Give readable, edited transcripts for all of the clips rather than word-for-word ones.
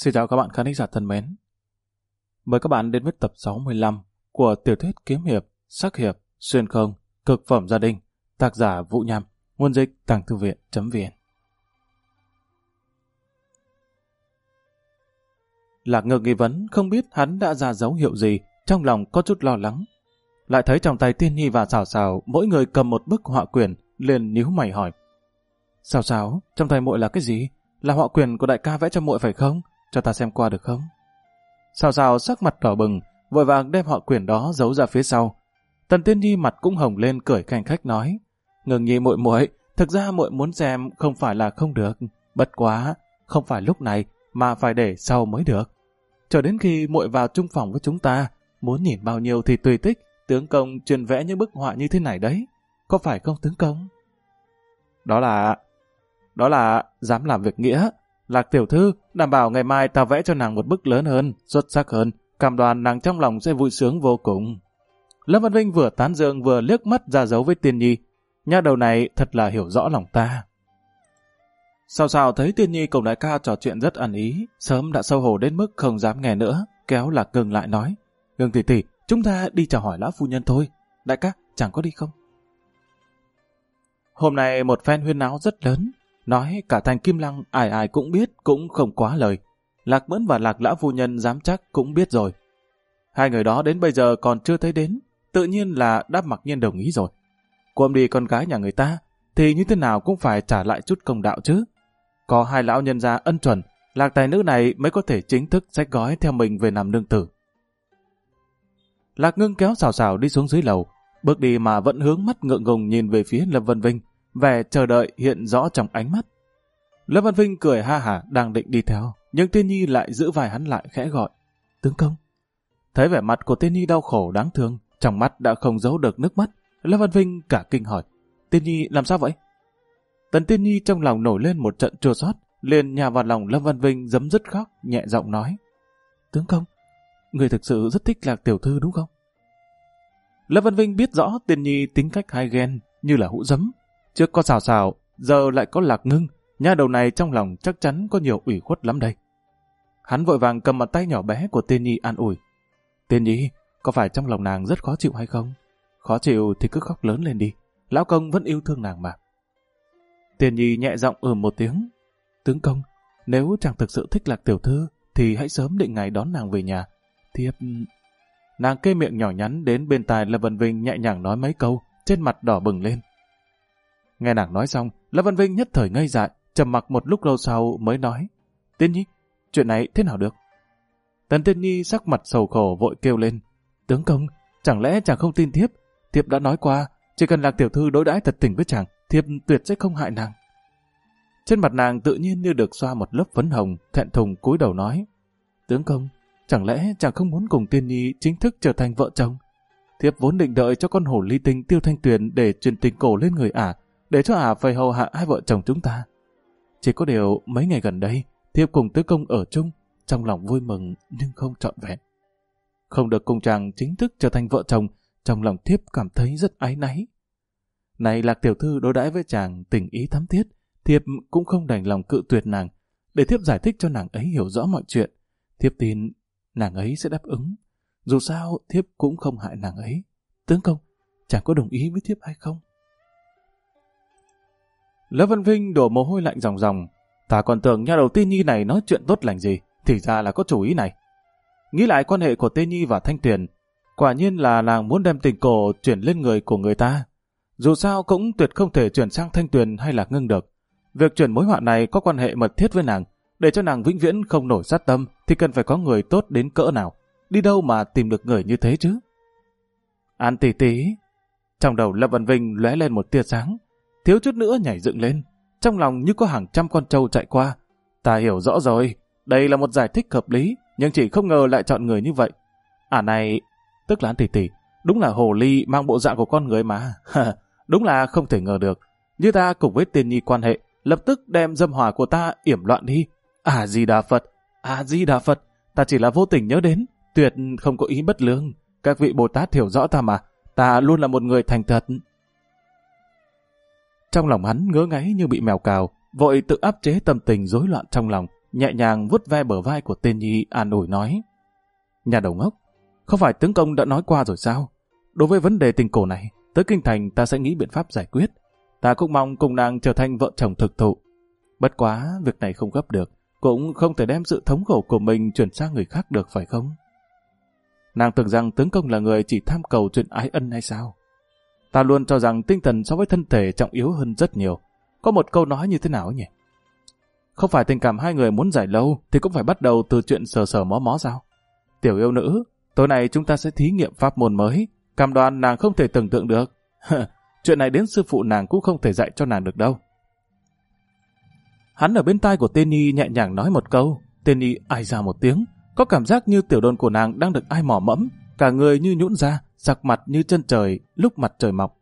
Xin chào các bạn khán giả thân mến. Mời các bạn đến với tập 65 của tiểu thuyết kiếm hiệp, sắc hiệp, xuyên không, cực phẩm gia đình, tác giả Vũ Nham, nguồn dịch tàng thư viện.vn. Lạc Ngược nghi vấn không biết hắn đã ra dấu hiệu gì, trong lòng có chút lo lắng. Lại thấy trong tay Tiên Nhi và Sào Sào mỗi người cầm một bức họa quyển, liền nhíu mày hỏi: Sào Sào, trong tay muội là cái gì? Là họa quyển của đại ca vẽ cho muội phải không? Cho ta xem qua được không? Sào Sào sắc mặt đỏ bừng, vội vàng đem họa quyển đó giấu ra phía sau. Tần Tiên Nhi mặt cũng hồng lên, cười khanh khách nói: Ngừng nhi muội muội, thực ra muội muốn xem không phải là không được, bất quá không phải lúc này mà phải để sau mới được. Chờ đến khi muội vào chung phòng với chúng ta, muốn nhìn bao nhiêu thì tùy thích, tướng công chuyên vẽ những bức họa như thế này đấy, có phải không tướng công? Đó là dám làm việc nghĩa. Lạc tiểu thư đảm bảo ngày mai ta vẽ cho nàng một bức lớn hơn, xuất sắc hơn, cam đoan nàng trong lòng sẽ vui sướng vô cùng. Lâm Văn Vinh vừa tán dương vừa liếc mắt ra dấu với Tiên Nhi. Nha đầu này thật là hiểu rõ lòng ta. Sào Sào thấy Tiên Nhi cùng đại ca trò chuyện rất ăn ý, sớm đã xấu hổ đến mức không dám nghe nữa, kéo Lạc Ngưng lại nói: Ngưng tỷ tỷ, chúng ta đi chào hỏi lão phu nhân thôi. Đại ca, chẳng có đi không? Hôm nay một phen huyên náo rất lớn, nói cả thành Kim Lăng ai ai cũng biết, cũng không quá lời. Lạc Mẫn và Lạc lão phu nhân dám chắc cũng biết rồi. Hai người đó đến bây giờ còn chưa thấy đến, tự nhiên là đã mặc nhiên đồng ý rồi. Cuộm đi con gái nhà người ta, thì như thế nào cũng phải trả lại chút công đạo chứ. Có hai lão nhân gia ân chuẩn, Lạc tài nữ này mới có thể chính thức xách gói theo mình về làm nương tử. Lạc Ngưng kéo Sào Sào đi xuống dưới lầu, bước đi mà vẫn hướng mắt ngượng ngùng nhìn về phía Lâm Văn Vinh, vẻ chờ đợi hiện rõ trong ánh mắt. Lâm Văn Vinh cười ha hả đang định đi theo, nhưng Tiên Nhi lại giữ vai hắn lại khẽ gọi: Tướng công. Thấy vẻ mặt của Tiên Nhi đau khổ đáng thương, trong mắt đã không giấu được nước mắt, Lâm Văn Vinh cả kinh hỏi: Tiên Nhi làm sao vậy? Tần Tiên Nhi trong lòng nổi lên một trận chua xót, liền nhào vào lòng Lâm Văn Vinh giấm dứt khóc, nhẹ giọng nói: Tướng công, người thực sự rất thích Lạc tiểu thư đúng không? Lâm Văn Vinh biết rõ Tiên Nhi tính cách hay ghen như là hũ giấm, trước có Sào Sào, giờ lại có Lạc Ngưng, nha đầu này trong lòng chắc chắn có nhiều ủy khuất lắm đây. Hắn vội vàng cầm bàn tay nhỏ bé của Tiên Nhi an ủi: Tiên Nhi, có phải trong lòng nàng rất khó chịu hay không? Khó chịu thì cứ khóc lớn lên đi, lão công vẫn yêu thương nàng mà. Tiên Nhi nhẹ giọng một tiếng: Tướng công, nếu chàng thực sự thích Lạc tiểu thư thì hãy sớm định ngày đón nàng về nhà. Thiếp... Nàng kê miệng nhỏ nhắn đến bên tai Lâm Văn Vinh nhẹ nhàng nói mấy câu, trên mặt đỏ bừng lên. Nghe nàng nói xong, Lâm Văn Vinh nhất thời ngây dại, trầm mặc một lúc lâu sau mới nói: Tiên Nhi, chuyện này thế nào được? Tần Tiên Nhi sắc mặt sầu khổ vội kêu lên: Tướng công, chẳng lẽ chàng không tin thiếp? Thiếp đã nói qua, chỉ cần Lạc tiểu thư đối đãi thật tình với chàng, thiếp tuyệt sẽ không hại nàng. Trên mặt nàng tự nhiên như được xoa một lớp phấn hồng, thẹn thùng cúi đầu nói: Tướng công, chẳng lẽ chàng không muốn cùng Tiên Nhi chính thức trở thành vợ chồng? Thiếp vốn định đợi cho con hổ ly tinh Tiêu Thanh Tuyền để truyền tình cổ lên người ả, để cho ả phải hầu hạ hai vợ chồng chúng ta. Chỉ có điều mấy ngày gần đây, thiếp cùng tứ công ở chung, trong lòng vui mừng nhưng không trọn vẹn. Không được cùng chàng chính thức trở thành vợ chồng, trong lòng thiếp cảm thấy rất áy náy. Này Lạc tiểu thư đối đãi với chàng tình ý thắm thiết, thiếp cũng không đành lòng cự tuyệt nàng, để thiếp giải thích cho nàng ấy hiểu rõ mọi chuyện. Thiếp tin nàng ấy sẽ đáp ứng. Dù sao thiếp cũng không hại nàng ấy. Tướng công, chàng có đồng ý với thiếp hay không? Lâm Văn Vinh đổ mồ hôi lạnh ròng ròng. Ta còn tưởng nha đầu Tiên Nhi này nói chuyện tốt lành gì, thì ra là có chủ ý này. Nghĩ lại quan hệ của Tiên Nhi và Thanh Tuyền, quả nhiên là nàng muốn đem tình cổ chuyển lên người của người ta. Dù sao cũng tuyệt không thể chuyển sang Thanh Tuyền hay Lạc Ngưng được. Việc chuyển mối họa này có quan hệ mật thiết với nàng, để cho nàng vĩnh viễn không nổi sát tâm thì cần phải có người tốt đến cỡ nào. Đi đâu mà tìm được người như thế chứ? An tỷ tỷ. Trong đầu Lâm Văn Vinh lóe lên một tia sáng, thiếu chút nữa nhảy dựng lên, trong lòng như có hàng trăm con trâu chạy qua. Ta hiểu rõ rồi, đây là một giải thích hợp lý, nhưng chỉ không ngờ lại chọn người như vậy. Này, tức là An tỷ tỷ, đúng là hồ ly mang bộ dạng của con người mà. Đúng là không thể ngờ được. Như ta cùng với Tiên Nhi quan hệ, lập tức đem dâm hỏa của ta yểm loạn đi. A-di-đà Phật, A-di-đà Phật, ta chỉ là vô tình nhớ đến, tuyệt không có ý bất lương. Các vị Bồ Tát hiểu rõ ta mà, ta luôn là một người thành thật. Trong lòng hắn ngứa ngáy như bị mèo cào, vội tự áp chế tâm tình rối loạn trong lòng, nhẹ nhàng vuốt ve bờ vai của tên nhi an ủi nói. Nhà đầu ngốc, không phải tướng công đã nói qua rồi sao? Đối với vấn đề tình cổ này, tới kinh thành ta sẽ nghĩ biện pháp giải quyết. Ta cũng mong cùng nàng trở thành vợ chồng thực thụ. Bất quá, việc này không gấp được, cũng không thể đem sự thống khổ của mình chuyển sang người khác được phải không? Nàng tưởng rằng tướng công là người chỉ tham cầu chuyện ái ân hay sao? Ta luôn cho rằng tinh thần so với thân thể trọng yếu hơn rất nhiều. Có một câu nói như thế nào nhỉ? Không phải tình cảm hai người muốn giải lâu thì cũng phải bắt đầu từ chuyện sờ sờ mó mó sao? Tiểu yêu nữ, tối nay chúng ta sẽ thí nghiệm pháp môn mới, cam đoan nàng không thể tưởng tượng được. Chuyện này đến sư phụ nàng cũng không thể dạy cho nàng được đâu. Hắn ở bên tai của tên Nhi nhẹ nhàng nói một câu, tên Nhi ai ra một tiếng, có cảm giác như tiểu đôn của nàng đang được ai mò mẫm, cả người như nhũn ra, sặc mặt như chân trời lúc mặt trời mọc.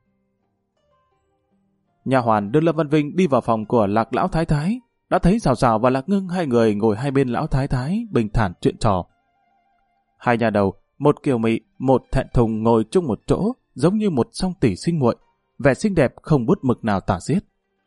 Nhà hoàn đưa Lâm Văn Vinh đi vào phòng của Lạc lão thái thái, đã thấy Sào Sào và Lạc Ngưng hai người ngồi hai bên lão thái thái bình thản chuyện trò. Hai nhà đầu, một kiều mị, một thẹn thùng ngồi chung một chỗ, giống như một song tỷ sinh muội, vẻ xinh đẹp không bút mực nào tả xiết.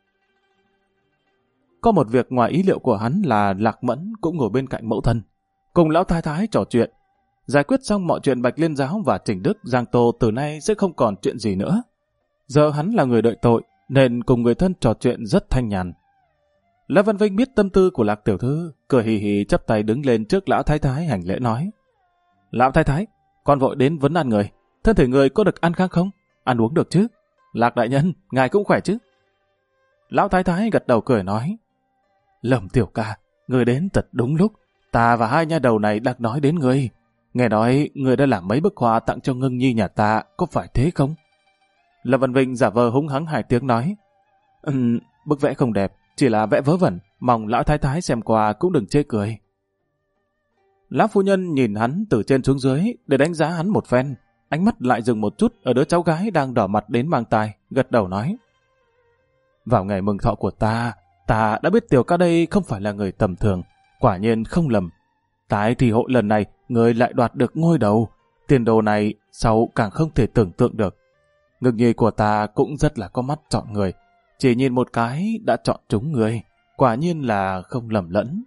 Có một việc ngoài ý liệu của hắn là Lạc Mẫn cũng ngồi bên cạnh mẫu thân, cùng lão thái thái trò chuyện. Giải quyết xong mọi chuyện Bạch Liên Giáo và Trình Đức, Giang Tô từ nay sẽ không còn chuyện gì nữa. Giờ hắn là người đợi tội, nên cùng người thân trò chuyện rất thanh nhàn. Lâm Văn Vinh biết tâm tư của Lạc tiểu thư, cười hì hì chắp tay đứng lên trước lão thái thái hành lễ nói. Lão thái thái, con vội đến vấn an người. Thân thể người có được ăn khang không? Ăn uống được chứ? Lạc đại nhân, ngài cũng khỏe chứ? Lão thái thái gật đầu cười nói. Lâm tiểu ca, người đến thật đúng lúc. Ta và hai nha đầu này đang nói đến người. Nghe nói người đã làm mấy bức họa tặng cho Ngưng Nhi nhà ta, có phải thế không? Lâm Văn Vinh giả vờ húng hắng hai tiếng nói. Bức vẽ không đẹp, chỉ là vẽ vớ vẩn, mong lão thái thái xem qua cũng đừng chê cười. Lão phu nhân nhìn hắn từ trên xuống dưới để đánh giá hắn một phen, ánh mắt lại dừng một chút ở đứa cháu gái đang đỏ mặt đến mang tai, gật đầu nói. Vào ngày mừng thọ của ta đã biết tiểu ca đây không phải là người tầm thường, quả nhiên không lầm. Tại thì hội lần này, người lại đoạt được ngôi đầu, tiền đồ này sau càng không thể tưởng tượng được. Ngưng Nhi của ta cũng rất là có mắt chọn người, chỉ nhìn một cái đã chọn trúng người, quả nhiên là không lầm lẫn.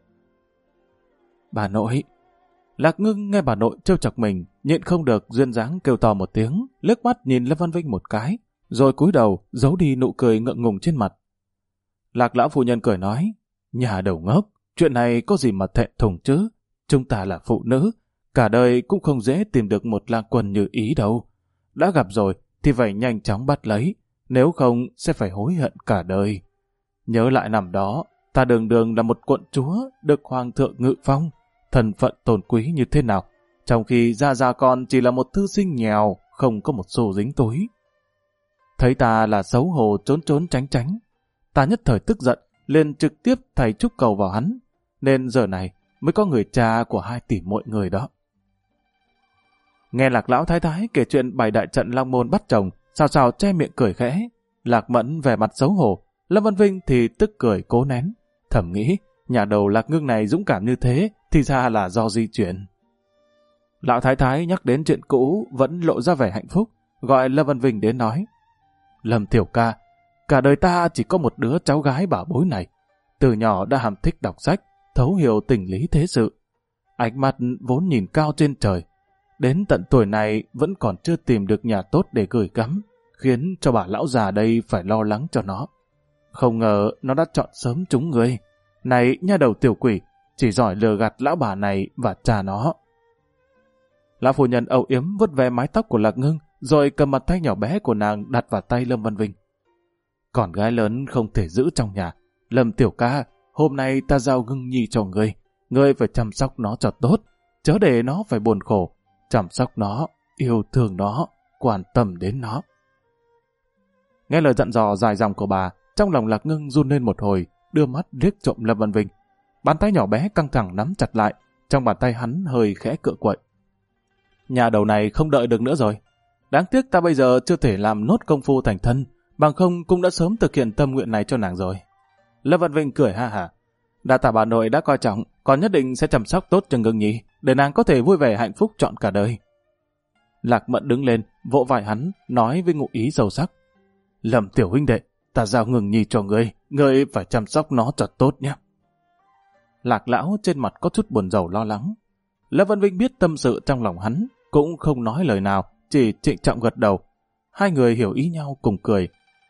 Bà nội. Lạc Ngưng nghe bà nội trêu chọc mình, nhịn không được duyên dáng kêu to một tiếng, liếc mắt nhìn Lâm Văn Vinh một cái, rồi cúi đầu giấu đi nụ cười ngượng ngùng trên mặt. Lạc lão phu nhân cười nói, nhà đầu ngốc, chuyện này có gì mà thẹn thùng chứ, chúng ta là phụ nữ, cả đời cũng không dễ tìm được một lang quân như ý đâu. Đã gặp rồi thì phải nhanh chóng bắt lấy, nếu không sẽ phải hối hận cả đời. Nhớ lại năm đó, ta đường đường là một quận chúa được hoàng thượng ngự phong, thân phận tôn quý như thế nào, trong khi gia con chỉ là một thư sinh nghèo, không có một xu dính túi. Thấy ta là xấu hổ trốn tránh tránh, ta nhất thời tức giận, liền trực tiếp thầy trúc cầu vào hắn, nên giờ này mới có người cha của hai tỷ muội người đó. Nghe Lạc lão thái thái kể chuyện bày đại trận Long Môn bắt chồng, Sào Sào che miệng cười khẽ, Lạc Mẫn vẻ mặt xấu hổ, Lâm Văn Vinh thì tức cười cố nén, thầm nghĩ nhà đầu Lạc Ngưng này dũng cảm như thế thì ra là do di chuyển. Lão thái thái nhắc đến chuyện cũ vẫn lộ ra vẻ hạnh phúc, gọi Lâm Văn Vinh đến nói. Lâm tiểu ca, cả đời ta chỉ có một đứa cháu gái bảo bối này, từ nhỏ đã ham thích đọc sách, thấu hiểu tình lý thế sự. Ánh mắt vốn nhìn cao trên trời, đến tận tuổi này vẫn còn chưa tìm được nhà tốt để gửi gắm, khiến cho bà lão già đây phải lo lắng cho nó. Không ngờ nó đã chọn sớm trúng người. Này nha đầu tiểu quỷ, chỉ giỏi lừa gạt lão bà này và cha nó. Lão phu nhân âu yếm vuốt ve mái tóc của Lạc Ngưng, rồi cầm bàn tay nhỏ bé của nàng đặt vào tay Lâm Văn Vinh. Con gái lớn không thể giữ trong nhà. Lâm tiểu ca, hôm nay ta giao Ngưng Nhi cho ngươi phải chăm sóc nó cho tốt, chớ để nó phải buồn khổ. Chăm sóc nó, yêu thương nó, quan tâm đến nó. Nghe lời dặn dò dài dòng của bà, trong lòng Lạc Ngưng run lên một hồi, đưa mắt liếc trộm Lâm Văn Vinh. Bàn tay nhỏ bé căng thẳng nắm chặt lại, trong bàn tay hắn hơi khẽ cựa quậy. Nhà đầu này không đợi được nữa rồi. Đáng tiếc ta bây giờ chưa thể làm nốt công phu thành thân, bằng không cũng đã sớm thực hiện tâm nguyện này cho nàng rồi. Lâm Văn Vinh cười ha hả. Đa tạ bà nội đã coi trọng, còn nhất định sẽ chăm sóc tốt cho Ngưng Nhi, để nàng có thể vui vẻ hạnh phúc trọn cả đời. Lạc Mẫn đứng lên, vỗ vai hắn, nói với ngụ ý sâu sắc. Lâm tiểu huynh đệ, ta giao Ngưng Nhi cho ngươi phải chăm sóc nó cho tốt nhé. Lạc lão trên mặt có chút buồn rầu lo lắng. Lâm Văn Vinh biết tâm sự trong lòng hắn, cũng không nói lời nào, chỉ trịnh trọng gật đầu. Hai người hiểu ý nhau cùng cười.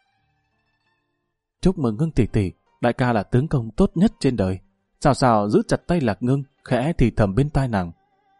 Chúc mừng Ngưng tỷ tỷ, đại ca là tướng công tốt nhất trên đời. Xào xào giữ chặt tay Lạc Ngưng, khẽ thì thầm bên tai nàng.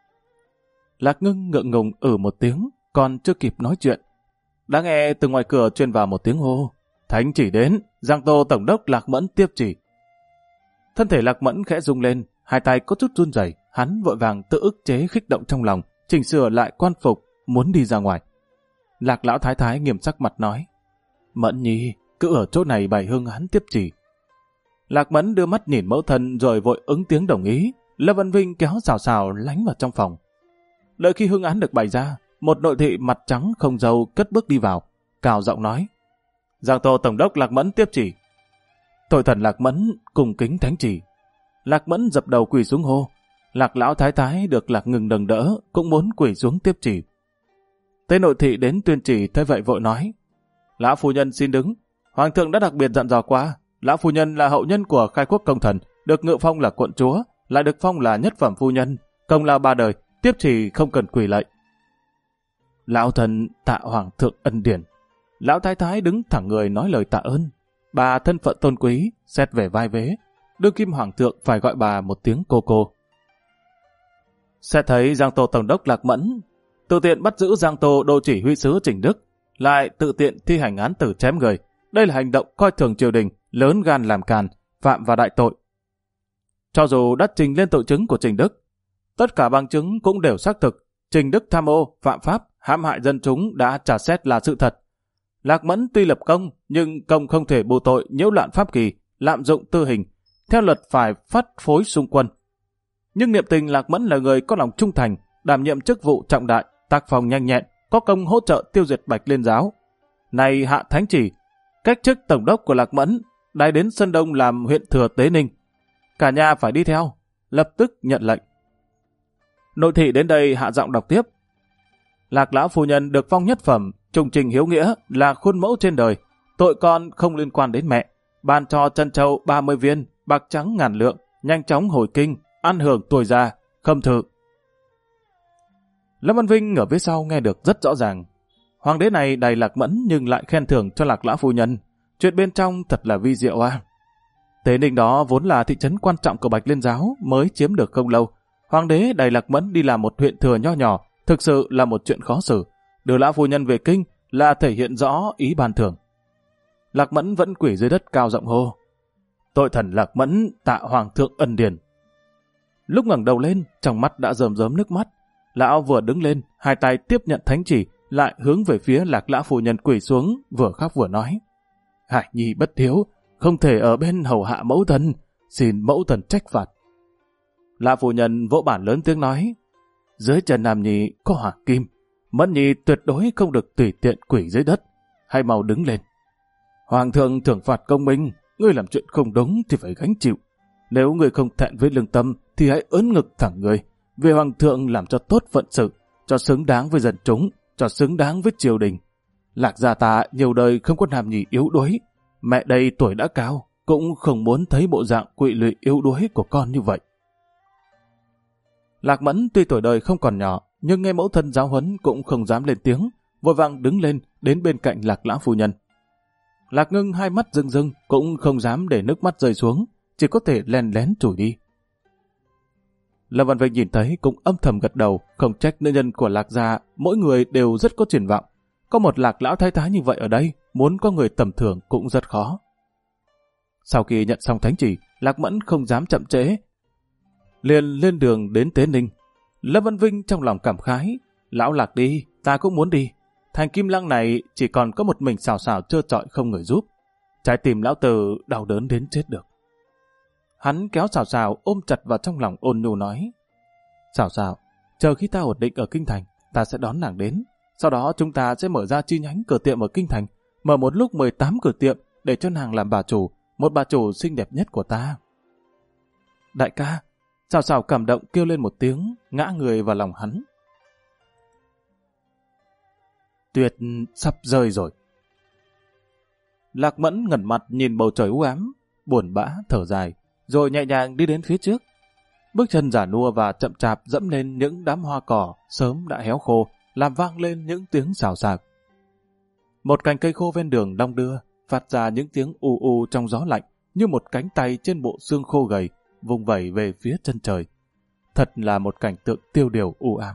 Lạc Ngưng ngượng ngùng một tiếng, còn chưa kịp nói chuyện. Đã nghe từ ngoài cửa truyền vào một tiếng hô. Thánh chỉ đến, Giang Tô tổng đốc Lạc Mẫn tiếp chỉ. Thân thể Lạc Mẫn khẽ rung lên, hai tay có chút run rẩy, hắn vội vàng tự ức chế khích động trong lòng, chỉnh sửa lại quan phục, muốn đi ra ngoài. Lạc lão thái thái nghiêm sắc mặt nói, Mẫn nhi, cứ ở chỗ này bày hương án tiếp chỉ. Lạc Mẫn đưa mắt nhìn mẫu thân rồi vội ứng tiếng đồng ý. Lâm Văn Vinh kéo xào xào lánh vào trong phòng. Đợi khi hương án được bày ra, một nội thị mặt trắng không râu cất bước đi vào, cào giọng nói, Giang Tô tổng đốc Lạc Mẫn tiếp chỉ. Tội thần Lạc Mẫn cùng kính thánh chỉ. Lạc Mẫn dập đầu quỳ xuống hô. Lạc lão thái thái được Lạc Ngừng nâng đỡ, cũng muốn quỳ xuống tiếp chỉ. Tên nội thị đến tuyên chỉ thấy vậy vội nói, lão phu nhân xin đứng. Hoàng thượng đã đặc biệt dặn dò qua, lão phu nhân là hậu nhân của khai quốc công thần, được ngự phong là quận chúa, lại được phong là nhất phẩm phu nhân, công lao 3 đời, tiếp chỉ không cần quỳ lạy. Lão thần tạ hoàng thượng ân điển. Lão thái thái đứng thẳng người nói lời tạ ơn. Bà thân phận tôn quý, xét về vai vế, đương kim hoàng thượng phải gọi bà một tiếng cô cô. Sẽ thấy Giang Tô tổng đốc Lạc Mẫn tự tiện bắt giữ Giang Tô đô chỉ huy sứ Trình Đức, lại tự tiện thi hành án tử chém người. Đây là hành động coi thường triều đình, lớn gan làm càn, phạm vào đại tội. Cho dù đã trình lên tội chứng của Trình Đức, tất cả bằng chứng cũng đều xác thực. Trình Đức tham ô, phạm pháp, hãm hại dân chúng đã trả xét là sự thật. Lạc Mẫn tuy lập công, nhưng công không thể bù tội nhiễu loạn pháp kỳ, lạm dụng tư hình, theo luật phải phát phối xung quân. Nhưng niệm tình Lạc Mẫn là người có lòng trung thành, đảm nhiệm chức vụ trọng đại, tác phong nhanh nhẹn, có công hỗ trợ tiêu diệt Bạch Liên giáo. Này hạ thánh chỉ, cách chức tổng đốc của Lạc Mẫn, đài đến Sơn Đông làm huyện thừa Tế Ninh. Cả nhà phải đi theo, lập tức nhận lệnh. Nội thị đến đây hạ giọng đọc tiếp. Lạc lão phu nhân được phong nhất phẩm, trung trình hiếu nghĩa là khuôn mẫu trên đời. Tội con không liên quan đến mẹ. Ban cho trân châu 30 viên, bạc trắng 1000 lượng, nhanh chóng hồi kinh, ăn hưởng tuổi già, khâm thự. Lâm Văn Vinh ở phía sau nghe được rất rõ ràng. Hoàng đế này đầy Lạc Mẫn nhưng lại khen thưởng cho Lạc lão phu nhân. Chuyện bên trong thật là vi diệu à. Tế Ninh đó vốn là thị trấn quan trọng của Bạch Liên giáo, mới chiếm được không lâu. Hoàng đế đầy Lạc Mẫn đi làm một huyện thừa nho nhỏ, thực sự là một chuyện khó xử. Đưa lão phu nhân về kinh là thể hiện rõ ý ban thưởng. Lạc Mẫn vẫn quỳ dưới đất cao giọng hô. Tội thần Lạc Mẫn tạ hoàng thượng ân điển. Lúc ngẩng đầu lên, trong mắt đã rơm rớm nước mắt. Lão vừa đứng lên, hai tay tiếp nhận thánh chỉ, lại hướng về phía Lạc lão phu nhân quỳ xuống, vừa khóc vừa nói. Hải nhi bất hiếu, không thể ở bên hầu hạ mẫu thân, xin mẫu thân trách phạt. Lã phu nhân vỗ bản lớn tiếng nói, dưới chân Nam Nhi có hỏa kim, Mẫn Nhi tuyệt đối không được tùy tiện quỷ dưới đất, hãy mau đứng lên. Hoàng thượng thưởng phạt công minh, ngươi làm chuyện không đúng thì phải gánh chịu. Nếu ngươi không thẹn với lương tâm thì hãy ớn ngực thẳng người, vì hoàng thượng làm cho tốt phận sự, cho xứng đáng với dân chúng, cho xứng đáng với triều đình. Lạc gia ta nhiều đời không có Nam Nhi yếu đuối, mẹ đây tuổi đã cao, cũng không muốn thấy bộ dạng quỵ lụy yếu đuối của con như vậy. Lạc Mẫn tuy tuổi đời không còn nhỏ, nhưng nghe mẫu thân giáo huấn cũng không dám lên tiếng, vội vàng đứng lên đến bên cạnh Lạc lão phu nhân. Lạc Ngưng hai mắt rưng rưng, cũng không dám để nước mắt rơi xuống, chỉ có thể len lén chùi đi. Lâm Văn Vinh nhìn thấy cũng âm thầm gật đầu, không trách nữ nhân của Lạc gia, mỗi người đều rất có triển vọng. Có một Lạc lão thái thái như vậy ở đây, muốn có người tầm thường cũng rất khó. Sau khi nhận xong thánh chỉ, Lạc Mẫn không dám chậm trễ, liền lên đường đến Tế Ninh. Lâm Văn Vinh trong lòng cảm khái, lão Lạc đi, ta cũng muốn đi. Thành Kim Lăng này chỉ còn có một mình xào xào trơ trọi không người giúp. Trái tim lão tử đau đớn đến chết được. Hắn kéo xào xào ôm chặt vào trong lòng ôn nhu nói, xào xào, chờ khi ta ổn định ở Kinh Thành, ta sẽ đón nàng đến. Sau đó chúng ta sẽ mở ra chi nhánh cửa tiệm ở Kinh Thành, mở một lúc 18 cửa tiệm để cho nàng làm bà chủ, một bà chủ xinh đẹp nhất của ta. Đại ca, xào xào cảm động kêu lên một tiếng, ngã người vào lòng hắn. Tuyệt sắp rơi rồi. Lạc Mẫn ngẩn mặt nhìn bầu trời u ám, buồn bã thở dài, rồi nhẹ nhàng đi đến phía trước. Bước chân giả nua và chậm chạp dẫm lên những đám hoa cỏ sớm đã héo khô, làm vang lên những tiếng xào xạc. Một cành cây khô ven đường đong đưa, phát ra những tiếng u u trong gió lạnh, như một cánh tay trên bộ xương khô gầy, vùng vẩy về phía chân trời. Thật là một cảnh tượng tiêu điều u ám.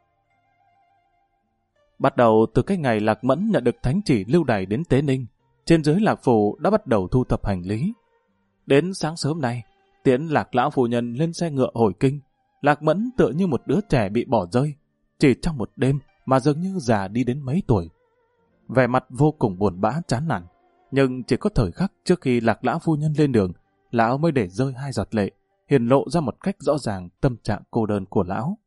Bắt đầu từ cái ngày Lạc Mẫn nhận được thánh chỉ lưu đày đến Tế Ninh, trên dưới Lạc Phủ đã bắt đầu thu thập hành lý. Đến sáng sớm nay, tiễn Lạc lão phu nhân lên xe ngựa hồi kinh, Lạc Mẫn tựa như một đứa trẻ bị bỏ rơi, chỉ trong một đêm mà dường như già đi đến mấy tuổi. Vẻ mặt vô cùng buồn bã chán nản, nhưng chỉ có thời khắc trước khi Lạc lão phu nhân lên đường, lão mới để rơi 2 giọt lệ, hiển lộ ra một cách rõ ràng tâm trạng cô đơn của lão.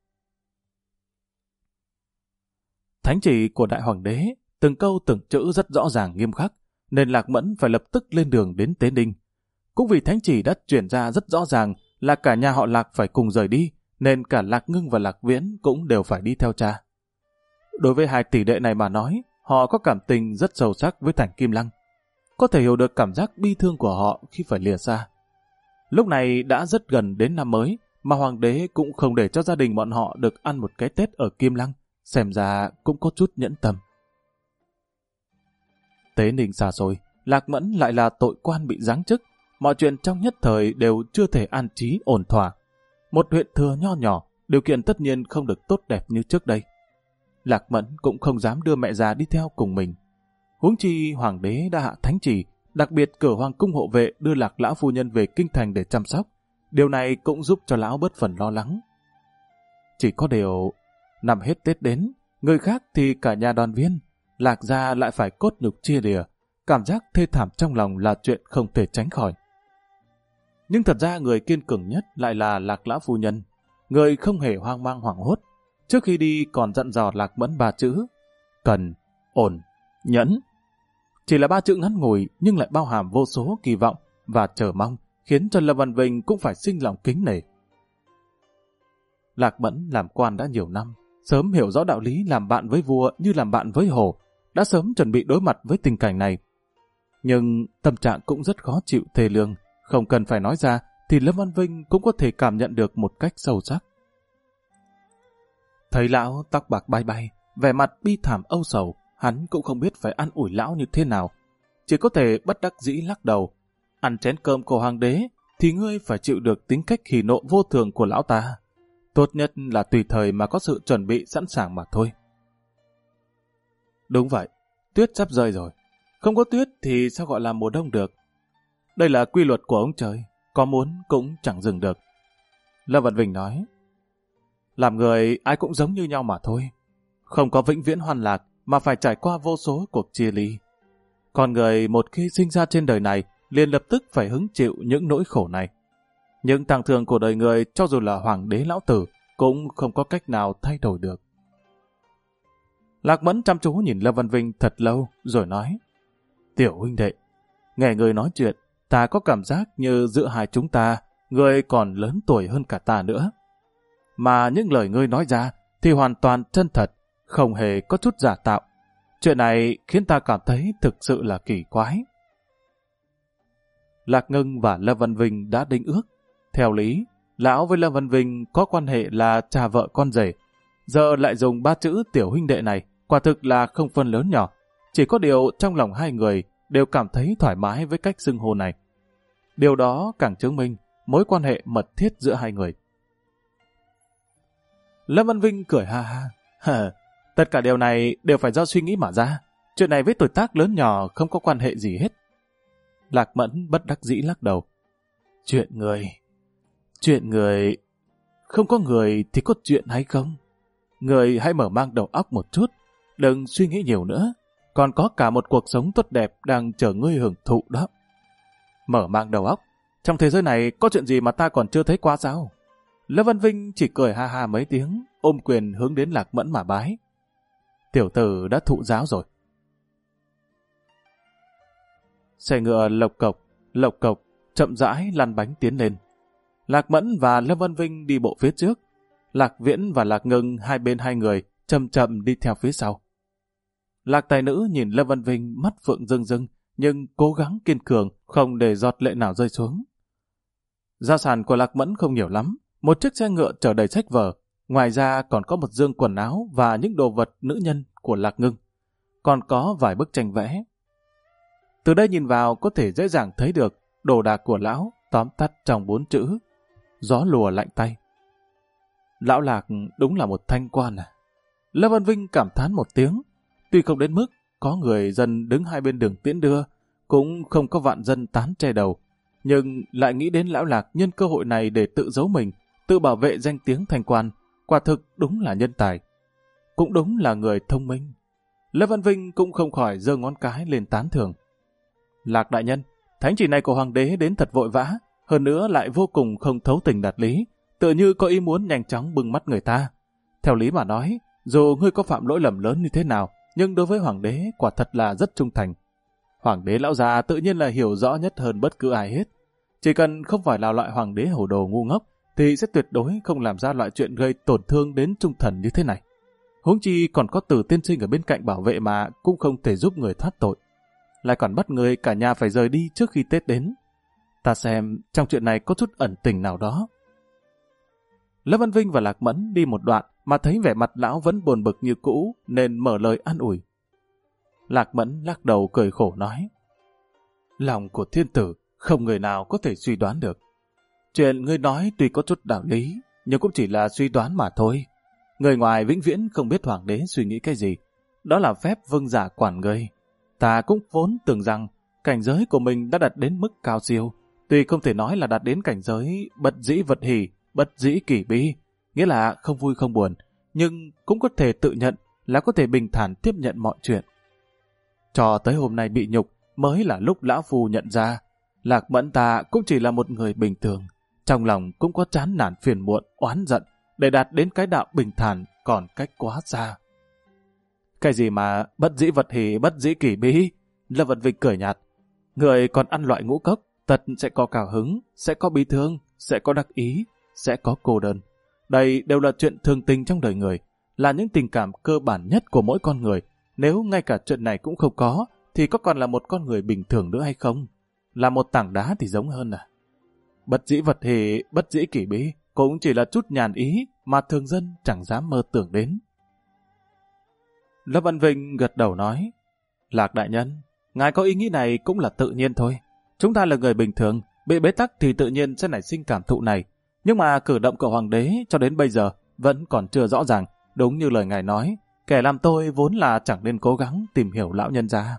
Thánh chỉ của Đại Hoàng đế, từng câu từng chữ rất rõ ràng nghiêm khắc, nên Lạc Mẫn phải lập tức lên đường đến Tế Ninh. Cũng vì thánh chỉ đã truyền ra rất rõ ràng là cả nhà họ Lạc phải cùng rời đi, nên cả Lạc Ngưng và Lạc Viễn cũng đều phải đi theo cha. Đối với 2 tỷ đệ này mà nói, họ có cảm tình rất sâu sắc với Thành Kim Lăng. Có thể hiểu được cảm giác bi thương của họ khi phải lìa xa. Lúc này đã rất gần đến năm mới, mà Hoàng đế cũng không để cho gia đình bọn họ được ăn một cái Tết ở Kim Lăng, xem ra cũng có chút nhẫn tâm. Tế Ninh xa xôi, Lạc Mẫn lại là tội quan bị giáng chức, mọi chuyện trong nhất thời đều chưa thể an trí ổn thỏa. Một huyện thừa nho nhỏ, điều kiện tất nhiên không được tốt đẹp như trước đây. Lạc Mẫn cũng không dám đưa mẹ già đi theo cùng mình. Huống chi Hoàng đế đã hạ thánh chỉ, đặc biệt cử Hoàng cung hộ vệ đưa Lạc lão phu nhân về kinh thành để chăm sóc. Điều này cũng giúp cho lão bớt phần lo lắng. Chỉ có điều, năm hết Tết đến, người khác thì cả nhà đoàn viên, Lạc gia lại phải cốt nhục chia lìa, cảm giác thê thảm trong lòng là chuyện không thể tránh khỏi. Nhưng thật ra người kiên cường nhất lại là Lạc lão phu nhân, người không hề hoang mang hoảng hốt. Trước khi đi còn dặn dò Lạc Mẫn 3 chữ: cần, ổn, nhẫn. Chỉ là 3 chữ ngắn ngủi nhưng lại bao hàm vô số kỳ vọng và chờ mong, khiến cho Lâm Văn Vinh cũng phải sinh lòng kính nể. Lạc Mẫn làm quan đã nhiều năm, sớm hiểu rõ đạo lý làm bạn với vua như làm bạn với hổ, đã sớm chuẩn bị đối mặt với tình cảnh này. Nhưng tâm trạng cũng rất khó chịu thê lương, không cần phải nói ra thì Lâm Văn Vinh cũng có thể cảm nhận được một cách sâu sắc. Thấy lão tóc bạc bay bay, vẻ mặt bi thảm âu sầu, hắn cũng không biết phải an ủi lão như thế nào. Chỉ có thể bất đắc dĩ lắc đầu. Ăn chén cơm của hoàng đế thì ngươi phải chịu được tính cách hỉ nộ vô thường của lão ta. Tốt nhất là tùy thời mà có sự chuẩn bị sẵn sàng mà thôi. Đúng vậy, tuyết sắp rơi rồi. Không có tuyết thì sao gọi là mùa đông được. Đây là quy luật của ông trời, có muốn cũng chẳng dừng được. Lâm Văn Vinh nói, làm người ai cũng giống như nhau mà thôi. Không có vĩnh viễn hoan lạc mà phải trải qua vô số cuộc chia ly. Con người một khi sinh ra trên đời này liền lập tức phải hứng chịu những nỗi khổ này. Những tàng thường của đời người cho dù là hoàng đế lão tử cũng không có cách nào thay đổi được. Lạc Mẫn chăm chú nhìn Lâm Văn Vinh thật lâu rồi nói, tiểu huynh đệ, nghe người nói chuyện ta có cảm giác như giữa hai chúng ta người còn lớn tuổi hơn cả ta nữa. Mà những lời ngươi nói ra thì hoàn toàn chân thật, không hề có chút giả tạo. Chuyện này khiến ta cảm thấy thực sự là kỳ quái. Lạc Ngưng và Lâm Văn Vinh đã đính ước. Theo lý, lão với Lâm Văn Vinh có quan hệ là cha vợ con rể. Giờ lại dùng 3 chữ tiểu huynh đệ này, quả thực là không phân lớn nhỏ. Chỉ có điều trong lòng hai người đều cảm thấy thoải mái với cách xưng hô này. Điều đó càng chứng minh mối quan hệ mật thiết giữa hai người. Lâm Văn Vinh cười ha ha. Tất cả điều này đều phải do suy nghĩ mà ra. Chuyện này với tuổi tác lớn nhỏ không có quan hệ gì hết. Lạc Mẫn bất đắc dĩ lắc đầu. Chuyện người... Không có người thì có chuyện hay không? Người hãy mở mang đầu óc một chút. Đừng suy nghĩ nhiều nữa. Còn có cả một cuộc sống tốt đẹp đang chờ ngươi hưởng thụ đó. Mở mang đầu óc? Trong thế giới này có chuyện gì mà ta còn chưa thấy qua sao? Lâm Văn Vinh chỉ cười ha ha mấy tiếng, ôm quyền hướng đến Lạc Mẫn mà bái. Tiểu tử đã thụ giáo rồi. Xe ngựa lộc cộc, chậm rãi lăn bánh tiến lên. Lạc Mẫn và Lâm Văn Vinh đi bộ phía trước. Lạc Viễn và Lạc Ngưng hai bên hai người, chậm chậm đi theo phía sau. Lạc tài nữ nhìn Lâm Văn Vinh mắt phượng rưng rưng, nhưng cố gắng kiên cường, không để giọt lệ nào rơi xuống. Gia sản của Lạc Mẫn không nhiều lắm, một chiếc xe ngựa chở đầy sách vở, ngoài ra còn có một dương quần áo và những đồ vật nữ nhân của Lạc Ngưng, còn có vài bức tranh vẽ. Từ đây nhìn vào có thể dễ dàng thấy được đồ đạc của lão tóm tắt trong 4 chữ: gió lùa lạnh tay. Lão Lạc đúng là một thanh quan à. Lâm Văn Vinh cảm thán một tiếng, tuy không đến mức có người dân đứng hai bên đường tiễn đưa, cũng không có vạn dân tán che đầu, nhưng lại nghĩ đến Lão Lạc nhân cơ hội này để tự giấu mình, tự bảo vệ danh tiếng thanh quan, quả thực đúng là nhân tài. Cũng đúng là người thông minh. Lâm Văn Vinh cũng không khỏi giơ ngón cái lên tán thưởng. Lạc đại nhân, thánh chỉ này của hoàng đế đến thật vội vã, hơn nữa lại vô cùng không thấu tình đạt lý, tựa như có ý muốn nhanh chóng bưng mắt người ta. Theo lý mà nói, dù ngươi có phạm lỗi lầm lớn như thế nào, nhưng đối với hoàng đế quả thật là rất trung thành. Hoàng đế lão già tự nhiên là hiểu rõ nhất hơn bất cứ ai hết. Chỉ cần không phải là loại hoàng đế hồ đồ ngu ngốc, thì sẽ tuyệt đối không làm ra loại chuyện gây tổn thương đến trung thần như thế này. Huống chi còn có Từ tiên sinh ở bên cạnh bảo vệ mà cũng không thể giúp người thoát tội. Lại còn bắt người cả nhà phải rời đi trước khi Tết đến. Ta xem trong chuyện này có chút ẩn tình nào đó. Lâm Văn Vinh và Lạc Mẫn đi một đoạn mà thấy vẻ mặt lão vẫn buồn bực như cũ nên mở lời an ủi. Lạc Mẫn lắc đầu cười khổ nói: lòng của thiên tử không người nào có thể suy đoán được. Chuyện ngươi nói tuy có chút đạo lý, nhưng cũng chỉ là suy đoán mà thôi. Người ngoài vĩnh viễn không biết hoàng đế suy nghĩ cái gì. Đó là phép vương giả quản người. Ta cũng vốn tưởng rằng cảnh giới của mình đã đạt đến mức cao siêu, tuy không thể nói là đạt đến cảnh giới bất dĩ vật hỷ, bất dĩ kỷ bi, nghĩa là không vui không buồn, nhưng cũng có thể tự nhận là có thể bình thản tiếp nhận mọi chuyện. Cho tới hôm nay bị nhục mới là lúc lão phu nhận ra Lạc Mẫn ta cũng chỉ là một người bình thường, trong lòng cũng có chán nản phiền muộn, oán giận, để đạt đến cái đạo bình thản còn cách quá xa. Cái gì mà bất dĩ vật hỷ, bất dĩ kỷ bí? Lâm Văn Vinh cười nhạt. Người còn ăn loại ngũ cốc, tật sẽ có cao hứng, sẽ có bi thương, sẽ có đắc ý, sẽ có cô đơn. Đây đều là chuyện thường tình trong đời người, là những tình cảm cơ bản nhất của mỗi con người. Nếu ngay cả chuyện này cũng không có, thì có còn là một con người bình thường nữa hay không? Là một tảng đá thì giống hơn à? Bất dĩ vật hỷ, bất dĩ kỷ bí cũng chỉ là chút nhàn ý mà thường dân chẳng dám mơ tưởng đến. Lâm Văn Vinh gật đầu nói: Lạc đại nhân, ngài có ý nghĩ này cũng là tự nhiên thôi. Chúng ta là người bình thường, bị bế tắc thì tự nhiên sẽ nảy sinh cảm thụ này. Nhưng mà cử động của hoàng đế cho đến bây giờ vẫn còn chưa rõ ràng. Đúng như lời ngài nói, kẻ làm tôi vốn là chẳng nên cố gắng tìm hiểu lão nhân gia.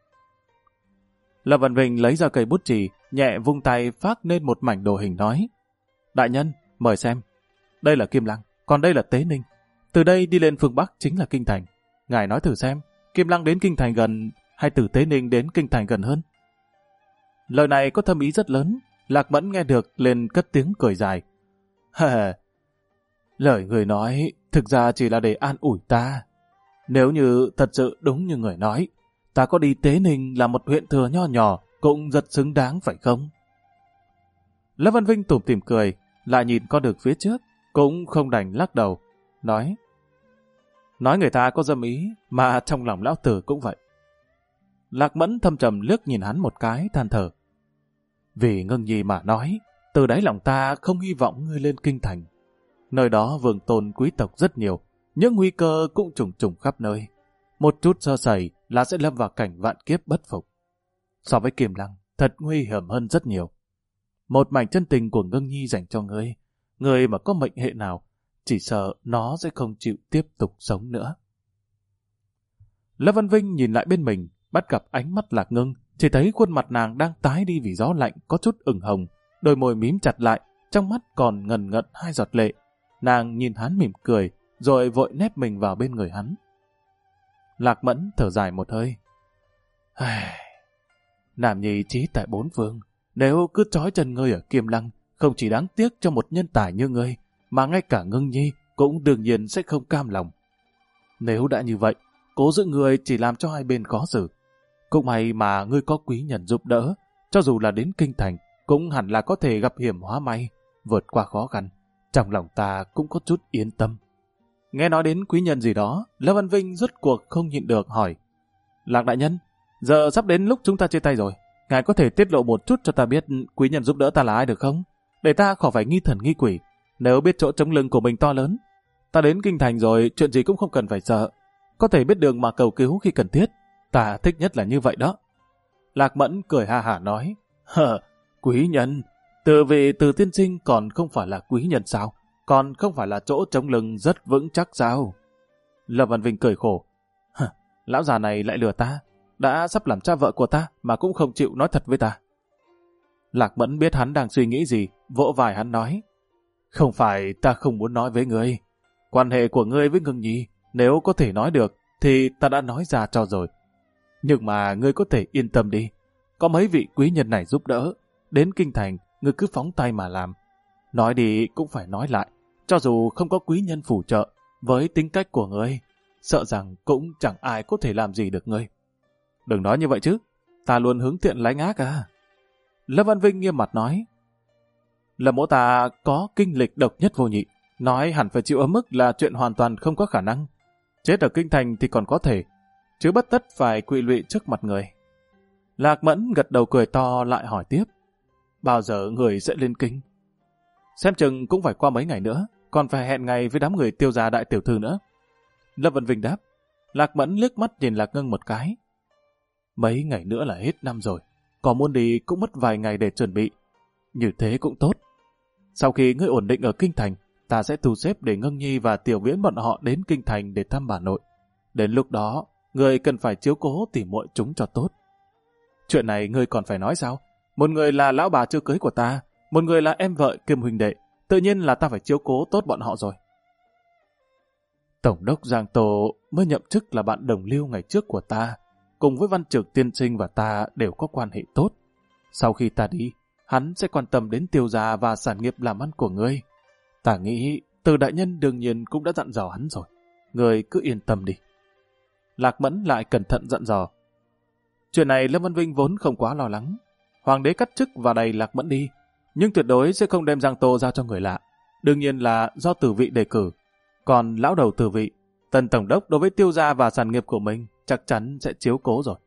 Lâm Văn Vinh lấy ra cây bút chì, nhẹ vung tay phác nên một mảnh đồ hình nói: Đại nhân, mời xem. Đây là Kim Lăng, còn đây là Tế Ninh. Từ đây đi lên phương Bắc chính là Kinh Thành. Ngài nói thử xem, Kim Lăng đến Kinh Thành gần hay từ Tế Ninh đến Kinh Thành gần hơn? Lời này có thâm ý rất lớn. Lạc Mẫn nghe được lên cất tiếng cười dài. Lời người nói thực ra chỉ là để an ủi ta. Nếu như thật sự đúng như người nói, ta có đi Tế Ninh là một huyện thừa nho nhỏ cũng rất xứng đáng phải không? Lâm Văn Vinh tủm tỉm cười, lại nhìn con đường phía trước, cũng không đành lắc đầu, nói người ta có dâm ý, mà trong lòng lão tử cũng vậy. Lạc Mẫn thâm trầm liếc nhìn hắn một cái, than thở. Vì Ngưng Nhi mà nói, từ đáy lòng ta không hy vọng ngươi lên Kinh Thành. Nơi đó vương tôn quý tộc rất nhiều, những nguy cơ cũng trùng trùng khắp nơi. Một chút sơ sẩy là sẽ lâm vào cảnh vạn kiếp bất phục. So với Kim Lăng, thật nguy hiểm hơn rất nhiều. Một mảnh chân tình của Ngưng Nhi dành cho ngươi, người mà có mệnh hệ nào, chỉ sợ nó sẽ không chịu tiếp tục sống nữa. Lâm Văn Vinh nhìn lại bên mình, bắt gặp ánh mắt Lạc Ngưng, chỉ thấy khuôn mặt nàng đang tái đi vì gió lạnh, có chút ửng hồng, đôi môi mím chặt lại, trong mắt còn ngần ngật 2 giọt lệ. Nàng nhìn hắn mỉm cười, rồi vội nép mình vào bên người hắn. Lạc Mẫn thở dài một hơi. Nam nhi trí tại 4 phương, nếu cứ trói chân ngươi ở Kim Lăng, không chỉ đáng tiếc cho một nhân tài như ngươi, mà ngay cả Ngưng Nhi cũng đương nhiên sẽ không cam lòng. Nếu đã như vậy, cố giữ ngươi chỉ làm cho hai bên khó xử. Cũng may mà ngươi có quý nhân giúp đỡ, cho dù là đến Kinh Thành, cũng hẳn là có thể gặp hiểm hóa may, vượt qua khó khăn. Trong lòng ta cũng có chút yên tâm. Nghe nói đến quý nhân gì đó, Lâm Văn Vinh rốt cuộc không nhịn được hỏi. Lạc đại nhân, giờ sắp đến lúc chúng ta chia tay rồi. Ngài có thể tiết lộ một chút cho ta biết quý nhân giúp đỡ ta là ai được không? để ta khỏi phải nghi thần nghi quỷ. Nếu biết chỗ chống lưng của mình to lớn, ta đến kinh thành rồi, chuyện gì cũng không cần phải sợ. Có thể biết đường mà cầu cứu khi cần thiết. Ta thích nhất là như vậy đó. Lạc Mẫn cười ha hả nói, quý nhân, từ vị Từ tiên sinh còn không phải là quý nhân sao? Còn không phải là chỗ chống lưng rất vững chắc sao? Lâm Văn Vinh cười khổ, lão già này lại lừa ta, đã sắp làm cha vợ của ta mà cũng không chịu nói thật với ta. Lạc Mẫn biết hắn đang suy nghĩ gì, vỗ vai hắn nói, không phải ta không muốn nói với ngươi. Quan hệ của ngươi với Ngưng Nhi, nếu có thể nói được, thì ta đã nói ra cho rồi. Nhưng mà ngươi có thể yên tâm đi, có mấy vị quý nhân này giúp đỡ, đến kinh thành, ngươi cứ phóng tay mà làm. Nói đi cũng phải nói lại, cho dù không có quý nhân phù trợ, với tính cách của ngươi, sợ rằng cũng chẳng ai có thể làm gì được ngươi. Đừng nói như vậy chứ, ta luôn hướng thiện lánh ác à. Lâm Văn Vinh nghiêm mặt nói, Lâm mỗ ta có kinh lịch độc nhất vô nhị, nói hẳn phải chịu ở mức là chuyện hoàn toàn không có khả năng. Chết ở kinh thành thì còn có thể, chứ bất tất phải quỵ lụy trước mặt người. Lạc Mẫn gật đầu cười to lại hỏi tiếp, bao giờ người sẽ lên kinh? Xem chừng cũng phải qua mấy ngày nữa, còn phải hẹn ngày với đám người Tiêu gia đại tiểu thư nữa. Lâm Văn Vinh đáp. Lạc Mẫn liếc mắt nhìn Lạc Ngưng một cái. Mấy ngày nữa là hết năm rồi, có muốn đi cũng mất vài ngày để chuẩn bị. Như thế cũng tốt. Sau khi ngươi ổn định ở kinh thành, ta sẽ thu xếp để Ngưng Nhi và Tiểu Viễn bọn họ đến kinh thành để thăm bà nội. Đến lúc đó, ngươi cần phải chiếu cố tỉ muội chúng cho tốt. Chuyện này ngươi còn phải nói sao? Một người là lão bà chưa cưới của ta, một người là em vợ kiêm huynh đệ, tự nhiên là ta phải chiếu cố tốt bọn họ rồi. Tổng đốc Giang Tô mới nhậm chức là bạn đồng liêu ngày trước của ta, cùng với Văn Trực tiên sinh và ta đều có quan hệ tốt. Sau khi ta đi, hắn sẽ quan tâm đến Tiêu gia và sản nghiệp làm ăn của ngươi. Ta nghĩ Từ đại nhân đương nhiên cũng đã dặn dò hắn rồi. Ngươi cứ yên tâm đi. Lạc Mẫn lại cẩn thận dặn dò. Chuyện này Lâm Văn Vinh vốn không quá lo lắng. Hoàng đế cắt chức và đày Lạc Mẫn đi, nhưng tuyệt đối sẽ không đem Giang Tô giao cho người lạ. Đương nhiên là do Từ vị đề cử. Còn lão đầu Từ vị, Tần tổng đốc đối với Tiêu gia và sản nghiệp của mình chắc chắn sẽ chiếu cố rồi.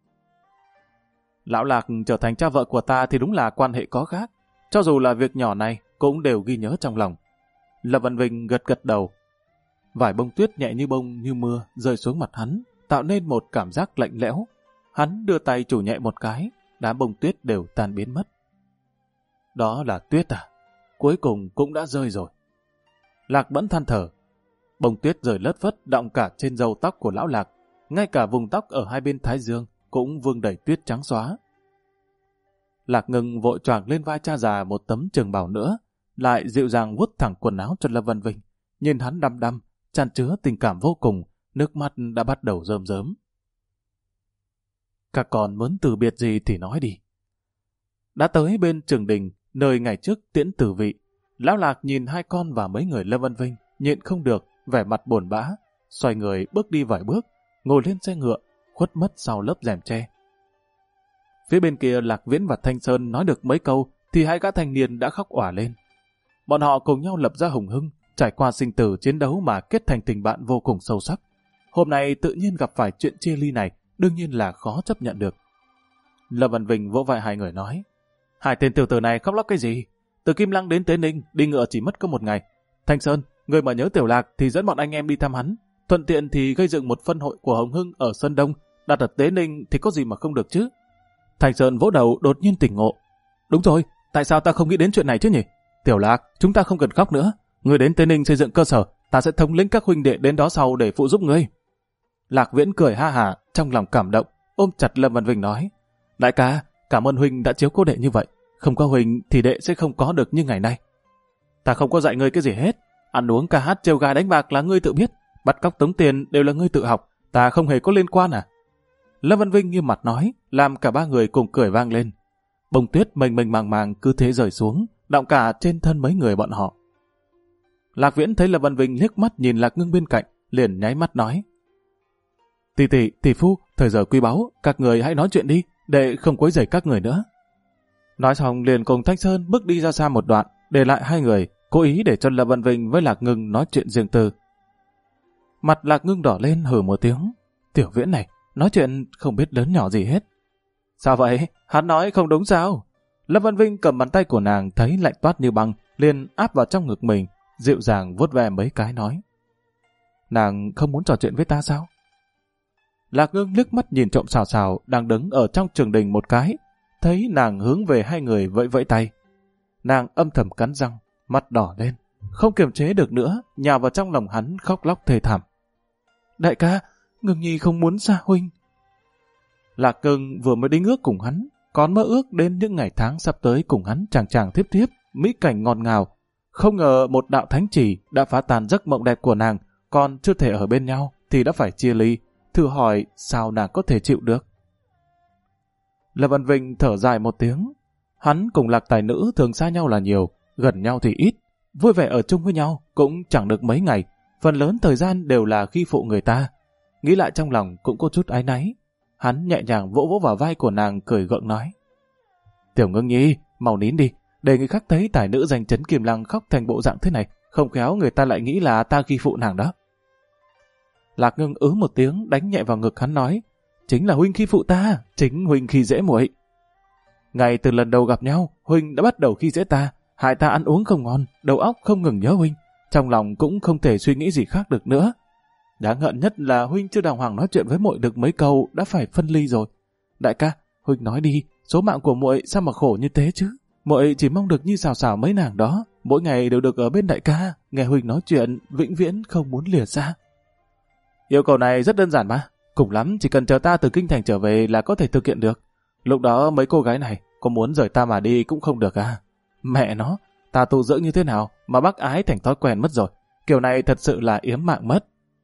Lão Lạc trở thành cha vợ của ta thì đúng là quan hệ có khác. Cho dù là việc nhỏ này cũng đều ghi nhớ trong lòng. Lâm Văn Vinh gật gật đầu. Vài bông tuyết nhẹ như bông như mưa rơi xuống mặt hắn, tạo nên một cảm giác lạnh lẽo. Hắn đưa tay chủ nhẹ một cái, đám bông tuyết đều tan biến mất. Đó là tuyết à? Cuối cùng cũng đã rơi rồi. Lạc Mẫn than thở. Bông tuyết rơi lất phất đọng cả trên râu tóc của lão Lạc, ngay cả vùng tóc ở hai bên thái dương cũng vương đầy tuyết trắng xóa. Lạc Ngưng vội choàng lên vai cha già một tấm trường bào nữa, lại dịu dàng vuốt thẳng quần áo cho Lâm Văn Vinh. Nhìn hắn đăm đăm, tràn chứa tình cảm vô cùng, nước mắt đã bắt đầu rơm rớm. Các con muốn từ biệt gì thì nói đi. Đã tới bên trường đình, nơi ngày trước tiễn Từ vị, lão Lạc nhìn hai con và mấy người Lâm Văn Vinh, nhịn không được, vẻ mặt buồn bã, xoay người bước đi vài bước, ngồi lên xe ngựa, khuất mất sau lớp rèm tre. Phía bên kia Lạc Viễn và Thanh Sơn nói được mấy câu thì hai gã thanh niên đã khóc òa lên. Bọn họ cùng nhau lập ra hùng hưng, trải qua sinh tử chiến đấu mà kết thành tình bạn vô cùng sâu sắc. Hôm nay tự nhiên gặp phải chuyện chia ly này, đương nhiên là khó chấp nhận được. Lâm Văn Vinh vỗ vai hai người nói, hai tên tiểu tử này khóc lóc cái gì? Từ Kim Lăng đến Tế Ninh, đi ngựa chỉ mất có một ngày. Thanh Sơn, người mà nhớ Tiểu Lạc thì dẫn bọn anh em đi thăm hắn. Thuận tiện thì gây dựng một phân hội của Hồng Hưng ở Sơn Đông, đặt ở Tế Ninh thì có gì mà không được chứ? Thanh Sơn vỗ đầu đột nhiên tỉnh ngộ. Đúng rồi, tại sao ta không nghĩ đến chuyện này chứ nhỉ? Tiểu Lạc, chúng ta không cần khóc nữa. Người đến Tế Ninh xây dựng cơ sở, ta sẽ thống lĩnh các huynh đệ đến đó sau để phụ giúp ngươi. Lạc Viễn cười ha hả, trong lòng cảm động, ôm chặt Lâm Văn Vinh nói, đại ca, cảm ơn huynh đã chiếu cố đệ như vậy. Không có huynh thì đệ sẽ không có được như ngày nay. Ta không có dạy ngươi cái gì hết. Ăn uống ca hát trêu gà đánh bạc là ngươi tự biết, bắt cóc tống tiền đều là ngươi tự học, ta không hề có liên quan à? Lâm Văn Vinh nghiêm mặt nói, làm cả ba người cùng cười vang lên. Bông tuyết mênh mênh màng màng cứ thế rơi xuống, đọng cả trên thân mấy người bọn họ. Lạc Viễn thấy Lâm Văn Vinh liếc mắt nhìn Lạc Ngưng bên cạnh, liền nháy mắt nói, tỷ phu, thời giờ quý báu, các người hãy nói chuyện đi, để không quấy rầy các người nữa. Nói xong liền cùng Thanh Sơn bước đi ra xa một đoạn, để lại hai người, cố ý để cho Lâm Văn Vinh với Lạc Ngưng nói chuyện riêng tư. Mặt Lạc Ngưng đỏ lên hừ một tiếng, Tiểu Viễn này, nói chuyện không biết lớn nhỏ gì hết. Sao vậy? Hắn nói không đúng sao? Lâm Văn Vinh cầm bàn tay của nàng thấy lạnh toát như băng, liền áp vào trong ngực mình, dịu dàng vuốt ve mấy cái nói. Nàng không muốn trò chuyện với ta sao? Lạc Ngưng liếc mắt nhìn Trộm Xào Xào đang đứng ở trong trường đình một cái, thấy nàng hướng về hai người vẫy vẫy tay. Nàng âm thầm cắn răng, mắt đỏ lên, không kiềm chế được nữa, nhào vào trong lòng hắn khóc lóc thê thảm. Đại ca, Ngưng Nhi không muốn xa huynh. Lạc Ngưng vừa mới đính ước cùng hắn, còn mơ ước đến những ngày tháng sắp tới cùng hắn chàng chàng thiếp thiếp, mỹ cảnh ngọt ngào. Không ngờ một đạo thánh chỉ đã phá tàn giấc mộng đẹp của nàng, còn chưa thể ở bên nhau thì đã phải chia ly. Thử hỏi sao nàng có thể chịu được? Lâm Văn Vinh thở dài một tiếng. Hắn cùng Lạc Tài Nữ thường xa nhau là nhiều, gần nhau thì ít. Vui vẻ ở chung với nhau cũng chẳng được mấy ngày, phần lớn thời gian đều là khi phụ người ta. Nghĩ lại trong lòng cũng có chút áy náy. Hắn nhẹ nhàng vỗ vỗ vào vai của nàng cười gượng nói. Tiểu Ngưng Nhi, mau nín đi, để người khác thấy tài nữ danh chấn Kim Lăng khóc thành bộ dạng thế này, không khéo người ta lại nghĩ là ta khi phụ nàng đó. Lạc Ngưng một tiếng đánh nhẹ vào ngực hắn nói, chính là huynh khi phụ ta, chính huynh khi dễ muội. Ngay từ lần đầu gặp nhau, huynh đã bắt đầu khi dễ ta, hại ta ăn uống không ngon, đầu óc không ngừng nhớ huynh, trong lòng cũng không thể suy nghĩ gì khác được nữa. Đáng hận nhất là huynh chưa đàng hoàng nói chuyện với muội được mấy câu đã phải phân ly rồi. Đại ca, huynh nói đi, số mạng của muội sao mà khổ như thế chứ? Muội chỉ mong được như Xào Xào mấy nàng đó, mỗi ngày đều được ở bên đại ca, nghe huynh nói chuyện, vĩnh viễn không muốn lìa xa. Yêu cầu này rất đơn giản mà, cùng lắm chỉ cần chờ ta từ kinh thành trở về là có thể thực hiện được. Lúc đó mấy cô gái này có muốn rời ta mà đi cũng không được à? Mẹ nó, ta tu dưỡng như thế nào mà bác ái thành thói quen mất rồi, kiểu này thật sự là yếm mạng mất.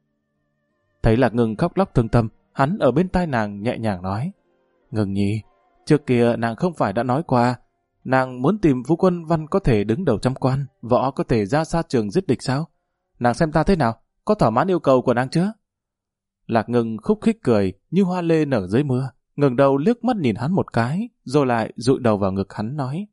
Thấy Lạc Ngưng khóc lóc thương tâm, hắn ở bên tai nàng nhẹ nhàng nói. Ngưng Nhi, trước kia nàng không phải đã nói qua, nàng muốn tìm phu quân văn có thể đứng đầu trăm quan, võ có thể ra xa trường giết địch sao? Nàng xem ta thế nào, có thỏa mãn yêu cầu của nàng chưa? Lạc Ngưng khúc khích cười như hoa lê nở dưới mưa, ngẩng đầu liếc mắt nhìn hắn một cái, rồi lại dụi đầu vào ngực hắn nói.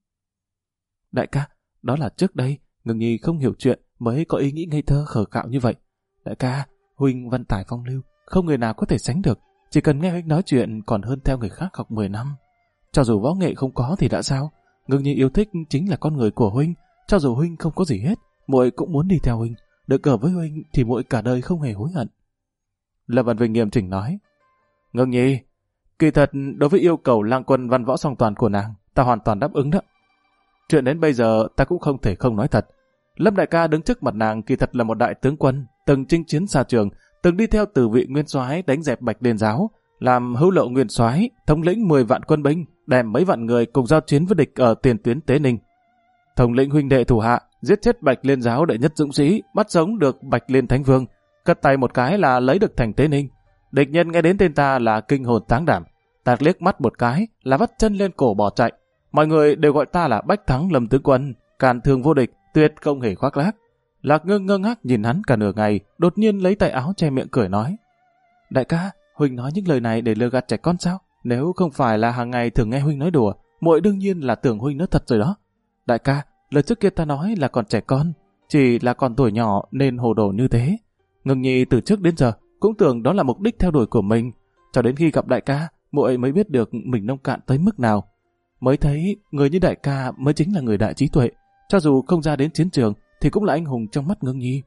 Đại ca, đó là trước đây, Ngưng Nhi không hiểu chuyện mới có ý nghĩ ngây thơ khờ khạo như vậy. Đại ca, huynh văn tài phong lưu, không người nào có thể sánh được, chỉ cần nghe huynh nói chuyện còn hơn theo người khác học 10 năm. Cho dù võ nghệ không có thì đã sao? Ngưng Nhi yêu thích chính là con người của huynh, cho dù huynh không có gì hết, muội cũng muốn đi theo huynh, được ở với huynh thì muội cả đời không hề hối hận. Lâm Văn Vinh nghiêm chỉnh nói. Ngưng Nhi, kỳ thật đối với yêu cầu lang quân văn võ song toàn của nàng, ta hoàn toàn đáp ứng đó. Chuyện đến bây giờ ta cũng không thể không nói thật. Lâm đại ca đứng trước mặt nàng kỳ thật là một đại tướng quân, từng chinh chiến xa trường, từng đi theo từ vị nguyên soái đánh dẹp Bạch Liên giáo, làm hữu lộ nguyên soái, thống lĩnh 10 vạn quân binh, đem mấy vạn người cùng giao chiến với địch ở tiền tuyến Tế Ninh. Thống lĩnh huynh đệ thủ hạ, giết chết Bạch Liên giáo đệ nhất dũng sĩ, bắt sống được Bạch Liên Thánh Vương, cất tay một cái là lấy được thành Tế Ninh. Địch nhân nghe đến tên ta là kinh hồn táng đảm, ta liếc mắt một cái là vắt chân lên cổ bỏ chạy. Mọi người đều gọi ta là Bách Thắng Lâm tướng quân, càn thường vô địch, tuyệt không hề khoác lác. Lạc Ngưng ngơ ngác nhìn hắn cả nửa ngày, đột nhiên lấy tay áo che miệng cười nói. Đại ca, huynh nói những lời này để lừa gạt trẻ con sao? Nếu không phải là hàng ngày thường nghe huynh nói đùa, muội đương nhiên là tưởng huynh nói thật rồi đó. Đại ca, lời trước kia ta nói là còn trẻ con, chỉ là còn tuổi nhỏ nên hồ đồ như thế. Ngưng Nhi từ trước đến giờ cũng tưởng đó là mục đích theo đuổi của mình, cho đến khi gặp đại ca, muội mới biết được mình nông cạn tới mức nào. Mới thấy người như đại ca mới chính là người đại trí tuệ, cho dù không ra đến chiến trường thì cũng là anh hùng trong mắt Ngưng Nhi.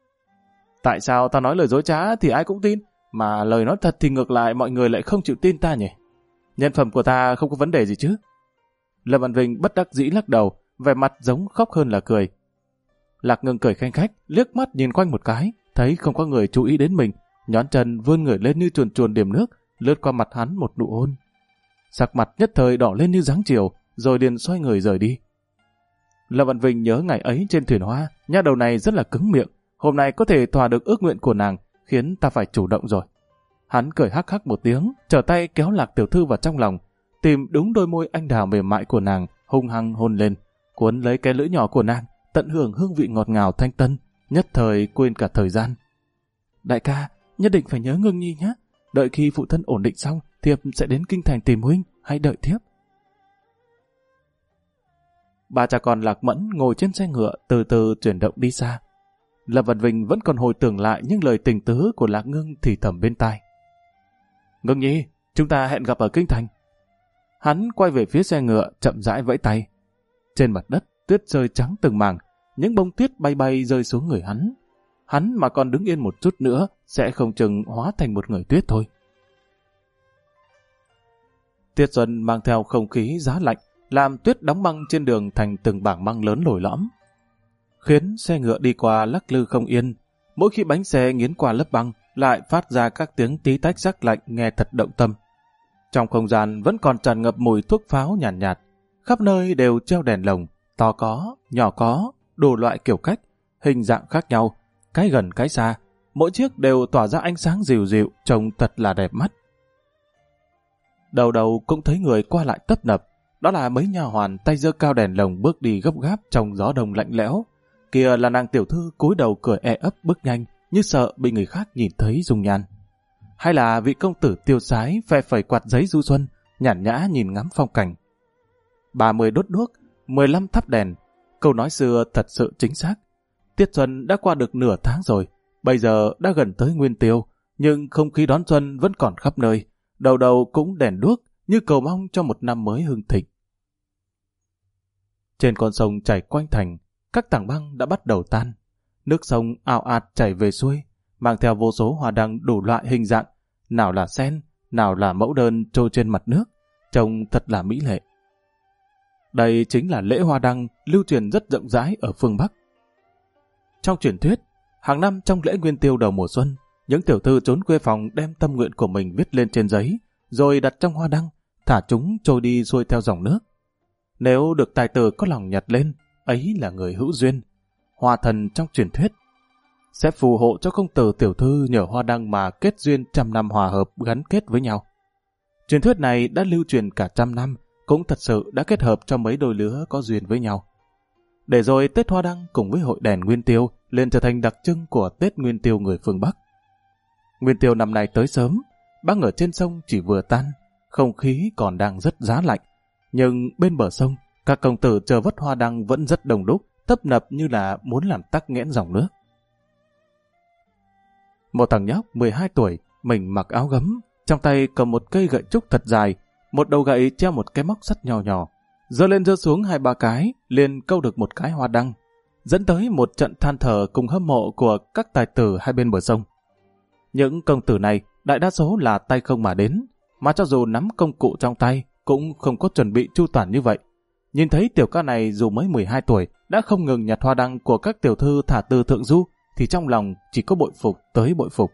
Tại sao ta nói lời dối trá thì ai cũng tin, mà lời nói thật thì ngược lại mọi người lại không chịu tin ta nhỉ? Nhân phẩm của ta không có vấn đề gì chứ? Lâm Văn Vinh bất đắc dĩ lắc đầu, vẻ mặt giống khóc hơn là cười. Lạc Ngưng cười khanh khách, liếc mắt nhìn quanh một cái, thấy không có người chú ý đến mình, nhón chân vươn người lên như chuồn chuồn điểm nước, lướt qua mặt hắn một nụ hôn. Sắc mặt nhất thời đỏ lên như dáng chiều, rồi liền xoay người rời đi. Lâm Văn Vinh nhớ ngày ấy trên thuyền hoa, nha đầu này rất là cứng miệng, hôm nay có thể thỏa được ước nguyện của nàng, khiến ta phải chủ động rồi. Hắn cười hắc hắc một tiếng, trở tay kéo Lạc tiểu thư vào trong lòng, tìm đúng đôi môi anh đào mềm mại của nàng, hung hăng hôn lên, cuốn lấy cái lưỡi nhỏ của nàng, tận hưởng hương vị ngọt ngào thanh tân, nhất thời quên cả thời gian. Đại ca, nhất định phải nhớ Ngưng Nhi nhé, đợi khi phụ thân ổn định xong, thiếp sẽ đến kinh thành tìm huynh, hãy đợi thiếp. Ba cha con Lạc Mẫn ngồi trên xe ngựa từ từ chuyển động đi xa. Lâm Văn Vinh vẫn còn hồi tưởng lại những lời tình tứ của Lạc Ngưng thì thầm bên tai. Ngưng Nhi, chúng ta hẹn gặp ở kinh thành. Hắn quay về phía xe ngựa, chậm rãi vẫy tay. Trên mặt đất, tuyết rơi trắng từng mảng, những bông tuyết bay bay rơi xuống người hắn. Hắn mà còn đứng yên một chút nữa, sẽ không chừng hóa thành một người tuyết thôi. Tiết xuân mang theo không khí giá lạnh, làm tuyết đóng băng trên đường thành từng bảng băng lớn lồi lõm, khiến xe ngựa đi qua lắc lư không yên. Mỗi khi bánh xe nghiến qua lớp băng, lại phát ra các tiếng tí tách sắc lạnh nghe thật động tâm. Trong không gian vẫn còn tràn ngập mùi thuốc pháo nhàn nhạt, khắp nơi đều treo đèn lồng, to có, nhỏ có, đủ loại kiểu cách, hình dạng khác nhau, cái gần cái xa, mỗi chiếc đều tỏa ra ánh sáng dịu dịu, trông thật là đẹp mắt. Đầu đầu cũng thấy người qua lại tấp nập, đó là mấy nha hoàn tay giơ cao đèn lồng bước đi gấp gáp trong gió đông lạnh lẽo. Kia là nàng tiểu thư cúi đầu cười e ấp bước nhanh, như sợ bị người khác nhìn thấy dung nhan. Hay là vị công tử tiêu sái phe phẩy quạt giấy du xuân, nhàn nhã nhìn ngắm phong cảnh. 30 đốt đuốc, 15 thắp đèn, câu nói xưa thật sự chính xác. Tiết xuân đã qua được nửa tháng rồi, bây giờ đã gần tới nguyên tiêu, nhưng không khí đón xuân vẫn còn khắp nơi, đầu đầu cũng đèn đuốc như cầu mong cho một năm mới hưng thịnh. Trên con sông chảy quanh thành, các tảng băng đã bắt đầu tan, nước sông ào ạt chảy về xuôi, mang theo vô số hoa đăng đủ loại hình dạng, nào là sen, nào là mẫu đơn trôi trên mặt nước, trông thật là mỹ lệ. Đây chính là lễ hoa đăng lưu truyền rất rộng rãi ở phương Bắc. Trong truyền thuyết, hàng năm trong lễ nguyên tiêu đầu mùa xuân, những tiểu thư trốn quê phòng đem tâm nguyện của mình viết lên trên giấy, rồi đặt trong hoa đăng, thả chúng trôi đi xuôi theo dòng nước. Nếu được tài tử có lòng nhặt lên, ấy là người hữu duyên. Hoa thần trong truyền thuyết sẽ phù hộ cho công tử tiểu thư nhờ hoa đăng mà kết duyên trăm năm hòa hợp gắn kết với nhau. Truyền thuyết này đã lưu truyền cả trăm năm, cũng thật sự đã kết hợp cho mấy đôi lứa có duyên với nhau. Để rồi Tết Hoa Đăng cùng với hội đèn Nguyên Tiêu lên trở thành đặc trưng của Tết Nguyên Tiêu người phương Bắc. Nguyên Tiêu năm nay tới sớm, băng ở trên sông chỉ vừa tan, không khí còn đang rất giá lạnh. Nhưng bên bờ sông, các công tử chờ vất hoa đăng vẫn rất đông đúc, tấp nập như là muốn làm tắc nghẽn dòng nước. Một thằng nhóc 12 tuổi, mình mặc áo gấm, trong tay cầm một cây gậy trúc thật dài, một đầu gậy treo một cái móc sắt nhỏ nhỏ, giơ lên giơ xuống 2-3 cái, liền câu được một cái hoa đăng, dẫn tới một trận than thở cùng hâm mộ của các tài tử hai bên bờ sông. Những công tử này đại đa số là tay không mà đến, mà cho dù nắm công cụ trong tay cũng không có chuẩn bị chu toàn như vậy. Nhìn thấy tiểu ca này dù mới 12 tuổi đã không ngừng nhặt hoa đăng của các tiểu thư thả tư thượng du, thì trong lòng chỉ có bội phục tới bội phục.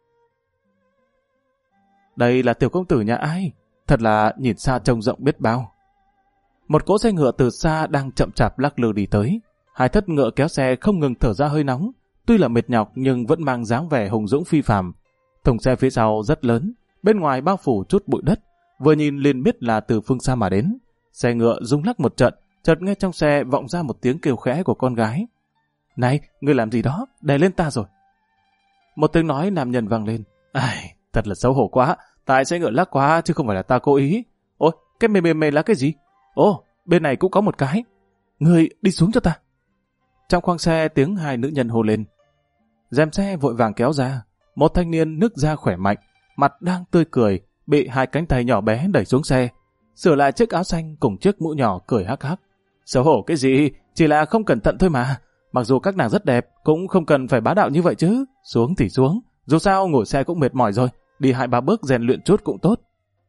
Đây là tiểu công tử nhà ai? Thật là nhìn xa trông rộng biết bao. Một cỗ xe ngựa từ xa đang chậm chạp lắc lư đi tới. Hai thất ngựa kéo xe không ngừng thở ra hơi nóng, tuy là mệt nhọc nhưng vẫn mang dáng vẻ hùng dũng phi phàm. Thùng xe phía sau rất lớn, bên ngoài bao phủ chút bụi đất, vừa nhìn liền biết là từ phương xa mà đến. Xe ngựa rung lắc một trận, chợt nghe trong xe vọng ra một tiếng kêu khẽ của con gái. Này, ngươi làm gì đó, đè lên ta rồi. Một tiếng nói nam nhân vang lên. Ai, thật là xấu hổ quá, tại xe ngựa lắc quá chứ không phải là ta cố ý. Ôi, cái mềm là cái gì? Ồ, bên này cũng có một cái. Ngươi đi xuống cho ta. Trong khoang xe tiếng hai nữ nhân hô lên. Rèm xe vội vàng kéo ra, một thanh niên nức da khỏe mạnh, mặt đang tươi cười, bị hai cánh tay nhỏ bé đẩy xuống xe, sửa lại chiếc áo xanh cùng chiếc mũ nhỏ cười hắc hắc. Xấu hổ cái gì, chỉ là không cẩn thận thôi mà. Mặc dù các nàng rất đẹp, cũng không cần phải bá đạo như vậy chứ. Xuống thì xuống, dù sao ngồi xe cũng mệt mỏi rồi, đi 2-3 bước rèn luyện chút cũng tốt.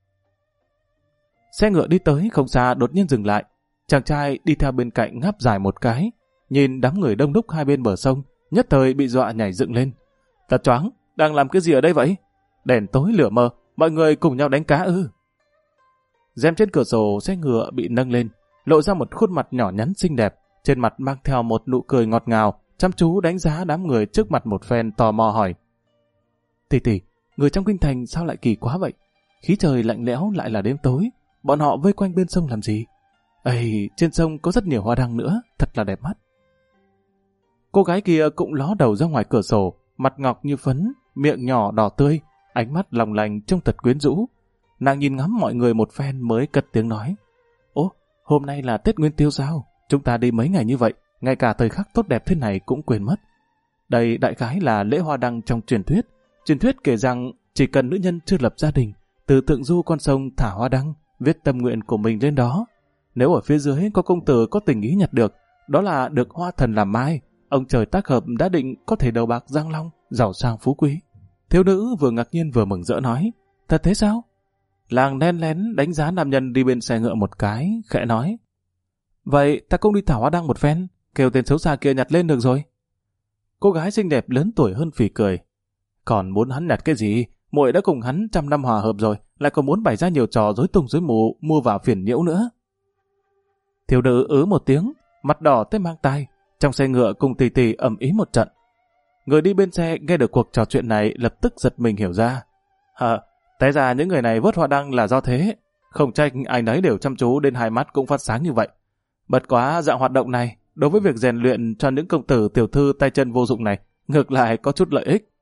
Xe ngựa đi tới không xa đột nhiên dừng lại. Chàng trai đi theo bên cạnh ngáp dài một cái, nhìn đám người đông đúc hai bên bờ sông, nhất thời bị dọa nhảy dựng lên. Thật choáng, đang làm cái gì ở đây vậy? Đèn tối lửa mờ, mọi người cùng nhau đánh cá ư? Rèm trên cửa sổ xe ngựa bị nâng lên, lộ ra một khuôn mặt nhỏ nhắn xinh đẹp, trên mặt mang theo một nụ cười ngọt ngào, chăm chú đánh giá đám người trước mặt một phen, tò mò hỏi. Tỷ, người trong kinh thành sao lại kỳ quá vậy? Khí trời lạnh lẽo lại là đêm tối, bọn họ vây quanh bên sông làm gì? Ây, trên sông có rất nhiều hoa đăng nữa, thật là đẹp mắt. Cô gái kia cũng ló đầu ra ngoài cửa sổ, mặt ngọc như phấn, miệng nhỏ đỏ tươi, ánh mắt lòng lành trông thật quyến rũ. Nàng nhìn ngắm mọi người một phen mới cất tiếng nói. Ố, hôm nay là Tết Nguyên Tiêu sao? Chúng ta đi mấy ngày như vậy, ngay cả thời khắc tốt đẹp thế này cũng quên mất. Đây đại khái là lễ hoa đăng trong truyền thuyết. Truyền thuyết kể rằng chỉ cần nữ nhân chưa lập gia đình, từ thượng du con sông thả hoa đăng, viết tâm nguyện của mình lên đó. Nếu ở phía dưới có công tử có tình ý nhặt được, đó là được hoa thần làm mai, ông trời tác hợp đã định có thể đầu bạc giang long, giàu sang phú quý. Thiếu nữ vừa ngạc nhiên vừa mừng rỡ nói, thật thế sao? Làng len lén đánh giá nam nhân đi bên xe ngựa một cái, khẽ nói, vậy ta cũng đi thảo hoa đăng một phen, kêu tên xấu xa kia nhặt lên được rồi. Cô gái xinh đẹp lớn tuổi hơn phì cười, còn muốn hắn nhặt cái gì? Muội đã cùng hắn 100 năm hòa hợp rồi, lại còn muốn bày ra nhiều trò rối tung rối mù, mua vào phiền nhiễu nữa. Thiếu nữ một tiếng, mặt đỏ tới mang tai, trong xe ngựa cùng Tỷ Tỷ ầm ĩ một trận. Người đi bên xe nghe được cuộc trò chuyện này lập tức giật mình hiểu ra. Té ra những người này vớt hoa đăng là do thế, không trách ai nấy đều chăm chú đến hai mắt cũng phát sáng như vậy. Bất quá dạng hoạt động này, đối với việc rèn luyện cho những công tử tiểu thư tay chân vô dụng này, ngược lại có chút lợi ích.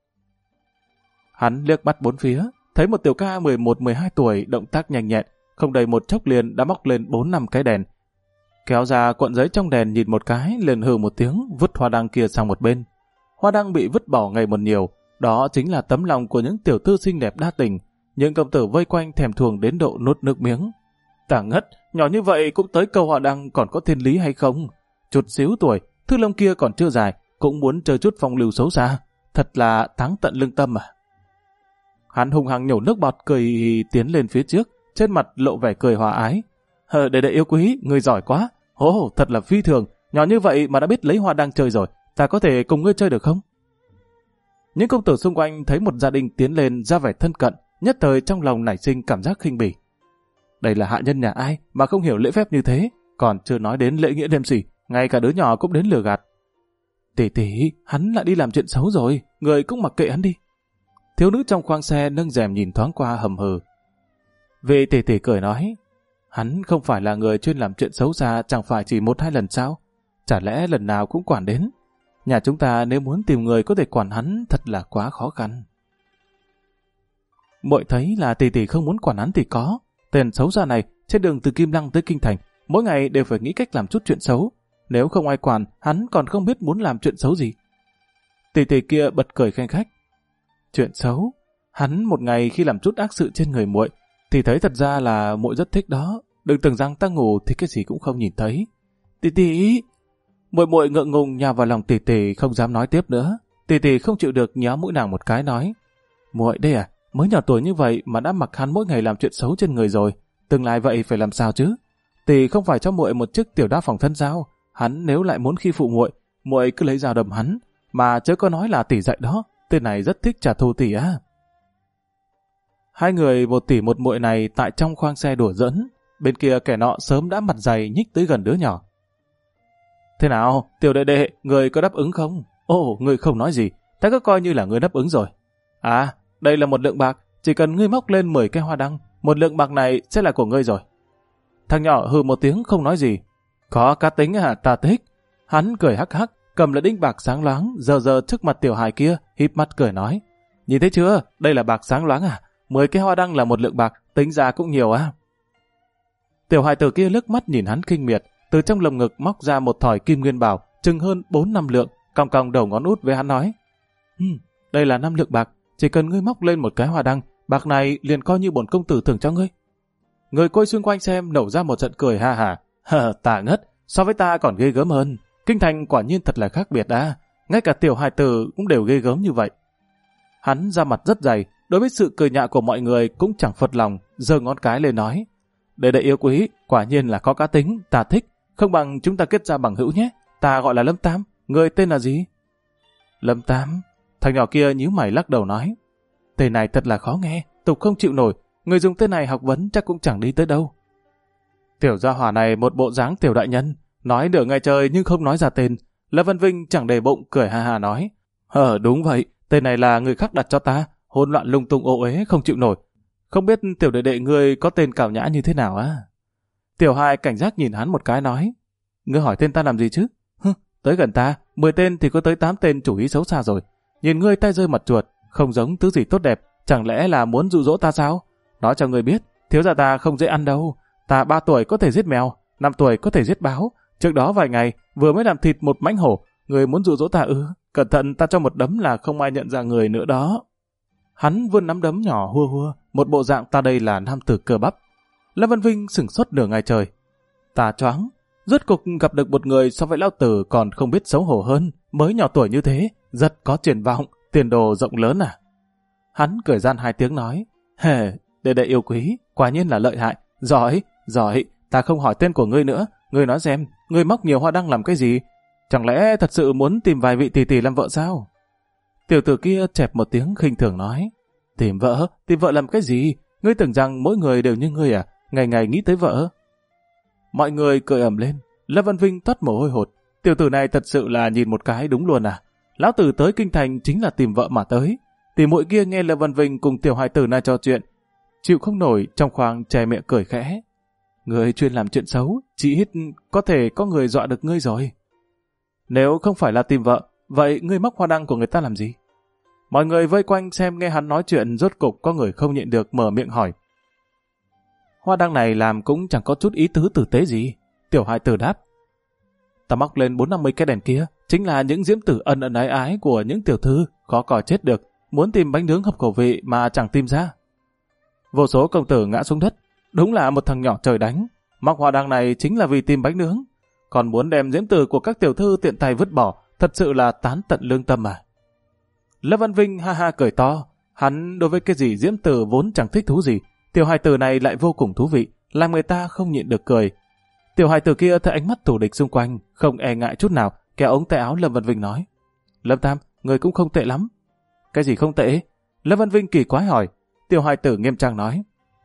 Hắn liếc mắt bốn phía, thấy một tiểu ca 11-12 tuổi động tác nhanh nhẹn, không đầy một chốc liền đã móc lên 4-5 cái đèn. Kéo ra cuộn giấy trong đèn nhìn một cái, liền hừ một tiếng, vứt hoa đăng kia sang một bên. Hoa đăng bị vứt bỏ ngày một nhiều, đó chính là tấm lòng của những tiểu thư xinh đẹp đa tình, những công tử vây quanh thèm thuồng đến độ nuốt nước miếng. Tả ngất, nhỏ như vậy cũng tới câu hoa đăng còn có thiên lý hay không? Chút xíu tuổi, thứ lông kia còn chưa dài, cũng muốn chơi chút phong lưu xấu xa, thật là thắng tận lương tâm à. Hắn hùng hăng nhổ nước bọt cười tiến lên phía trước, trên mặt lộ vẻ cười hòa ái. Đệ yêu quý, người giỏi quá. Thật là phi thường, nhỏ như vậy mà đã biết lấy hoa đăng chơi rồi, ta có thể cùng ngươi chơi được không? Những công tử xung quanh thấy một gia đình tiến lên ra vẻ thân cận, nhất thời trong lòng nảy sinh cảm giác khinh bỉ. Đây là hạ nhân nhà ai mà không hiểu lễ phép như thế, còn chưa nói đến lễ nghĩa liêm sỉ, ngay cả đứa nhỏ cũng đến lừa gạt. Tỷ tỷ, hắn lại đi làm chuyện xấu rồi, người cũng mặc kệ hắn đi. Thiếu nữ trong khoang xe nâng rèm nhìn thoáng qua hầm hừ. Vị tỷ tỷ cười nói, hắn không phải là người chuyên làm chuyện xấu xa, chẳng phải chỉ 1-2 lần sao? Chả lẽ lần nào cũng quản đến? Nhà chúng ta nếu muốn tìm người có thể quản hắn thật là quá khó khăn. Muội thấy là tỷ tỷ không muốn quản hắn thì có. Tên xấu xa này trên đường từ Kim Lăng tới Kinh Thành, mỗi ngày đều phải nghĩ cách làm chút chuyện xấu. Nếu không ai quản, hắn còn không biết muốn làm chuyện xấu gì. Tỷ tỷ kia bật cười khanh khách. Chuyện xấu? Hắn một ngày khi làm chút ác sự trên người muội, thì thấy thật ra là muội rất thích đó. Đừng tưởng rằng ta ngủ thì cái gì cũng không nhìn thấy. Tỷ tỷ, muội ngượng ngùng nhào vào lòng tỷ tỷ không dám nói tiếp nữa. Tỷ tỷ không chịu được nhéo mũi nàng một cái nói, muội đây à, mới nhỏ tuổi như vậy mà đã mặc hắn mỗi ngày làm chuyện xấu trên người rồi, tương lai vậy phải làm sao chứ? Tỷ không phải cho muội một chiếc tiểu đao phòng thân sao? Hắn nếu lại muốn khi phụ muội, muội cứ lấy dao đâm hắn, mà chớ có nói là tỷ dạy đó. Tên này rất thích trả thù tỷ á. Hai người một tỷ một muội này tại trong khoang xe đùa giỡn, bên kia kẻ nọ sớm đã mặt dày nhích tới gần đứa nhỏ. Thế nào, tiểu đệ đệ, người có đáp ứng không? Người không nói gì, ta cứ coi như là người đáp ứng rồi. À, đây là 1 lượng bạc, chỉ cần ngươi móc lên 10 cái hoa đăng, 1 lượng bạc này sẽ là của ngươi rồi. Thằng nhỏ hừ một tiếng không nói gì. Có cá tính à, ta thích. Hắn cười hắc hắc, cầm lấy đinh bạc sáng loáng, giờ trước mặt tiểu hài kia, híp mắt cười nói. Nhìn thấy chưa, đây là bạc sáng loáng à? 10 cái hoa đăng là 1 lượng bạc, tính ra cũng nhiều á. Tiểu hài tử kia lướt mắt nhìn hắn kinh miệt, từ trong lồng ngực móc ra một thỏi kim nguyên bảo, chừng hơn 4-5 lượng, cong cong đầu ngón út với hắn nói. Đây là 5 lượng bạc, chỉ cần ngươi móc lên 1 cái hoa đăng, bạc này liền coi như bổn công tử thưởng cho ngươi. Người coi xung quanh xem nổ ra một trận cười ha hả. Tà ngất, so với ta còn ghê gớm hơn. Kinh thành quả nhiên thật là khác biệt đã. Ngay cả tiểu hài tử cũng đều ghê gớm như vậy. Hắn ra mặt rất dày, đối với sự cười nhạo của mọi người cũng chẳng phật lòng, giơ ngón cái lên nói. Đệ yêu quý, quả nhiên là có cá tính, ta thích. Không bằng chúng ta kết ra bằng hữu nhé. Ta gọi là Lâm Tam, người tên là gì? Lâm Tam? Thằng nhỏ kia nhíu mày lắc đầu nói. Tên này thật là khó nghe, tục không chịu nổi. Người dùng tên này học vấn chắc cũng chẳng đi tới đâu. Tiểu gia hỏa này một bộ dáng tiểu đại nhân, nói nửa ngày trời nhưng không nói ra tên. Lâm Văn Vinh chẳng để bụng cười ha ha nói. Đúng vậy, tên này là người khác đặt cho ta, hỗn loạn lung tung ô uế không chịu nổi. Không biết tiểu đệ đệ ngươi có tên cào nhã như thế nào á? Tiểu hai cảnh giác nhìn hắn một cái nói. Ngươi hỏi tên ta làm gì chứ? Tới gần ta, 10 tên thì có tới 8 tên chủ ý xấu xa rồi. Nhìn ngươi tay rơi mặt chuột, không giống thứ gì tốt đẹp, chẳng lẽ là muốn dụ dỗ ta sao? Nói cho ngươi biết, thiếu gia ta không dễ ăn đâu. Ta 3 tuổi có thể giết mèo, 5 tuổi có thể giết báo. Trước đó vài ngày, vừa mới làm thịt một mãnh hổ. Người muốn dụ dỗ ta ư? Cẩn thận ta cho một đấm là không ai nhận ra người nữa đó. Hắn vươn nắm đấm nhỏ hua hua, một bộ dạng ta đây là nam tử cơ bắp. Lâm Văn Vinh sửng sốt nửa ngày trời. Ta choáng, rốt cục gặp được một người so với lão tử còn không biết xấu hổ hơn, mới nhỏ tuổi như thế, rất có triển vọng, tiền đồ rộng lớn à. Hắn cười gian 2 tiếng nói, hề, đệ yêu quý, quả nhiên là lợi hại, giỏi, ta không hỏi tên của ngươi nữa, ngươi nói xem, ngươi móc nhiều hoa đăng làm cái gì? Chẳng lẽ thật sự muốn tìm vài vị tỷ tỷ làm vợ sao? Tiểu tử kia chẹp một tiếng khinh thường nói, tìm vợ làm cái gì? Ngươi tưởng rằng mỗi người đều như ngươi à, ngày ngày nghĩ tới vợ? Mọi người cười ầm lên, Lâm Văn Vinh toát mồ hôi hột, tiểu tử này thật sự là nhìn một cái đúng luôn à? Lão tử tới kinh thành chính là tìm vợ mà tới. Tỷ muội kia nghe Lâm Văn Vinh cùng tiểu hài tử này trò chuyện, chịu không nổi, trong khoang che miệng cười khẽ. Ngươi chuyên làm chuyện xấu, chỉ ít có thể có người dọa được ngươi rồi. Nếu không phải là tìm vợ, vậy ngươi móc hoa đăng của người ta làm gì? Mọi người vây quanh xem nghe hắn nói chuyện, rốt cục có người không nhịn được mở miệng hỏi. Hoa đăng này làm cũng chẳng có chút ý tứ tử tế gì. Tiểu hài tử đáp. Ta móc lên 450 cái đèn kia, chính là những diễm tử ân ân ái ái của những tiểu thư, khó còi chết được, muốn tìm bánh nướng hợp khẩu vị mà chẳng tìm ra. Vô số công tử ngã xuống đất, đúng là một thằng nhỏ trời đánh. Móc hoa đăng này chính là vì tìm bánh nướng, còn muốn đem diễm tử của các tiểu thư tiện tay vứt bỏ, thật sự là tán tận lương tâm à. Lâm Văn Vinh ha ha cười to, hắn đối với cái gì diễm tử vốn chẳng thích thú gì, tiểu hài tử này lại vô cùng thú vị, làm người ta không nhịn được cười. Tiểu hài tử kia thấy ánh mắt thù địch xung quanh, không e ngại chút nào, kéo ống tay áo Lâm Văn Vinh nói, Lâm Tam, người cũng không tệ lắm. Cái gì không tệ? Lâm Văn Vinh kỳ quái hỏi. Tiểu hài tử nghiêm trang nói,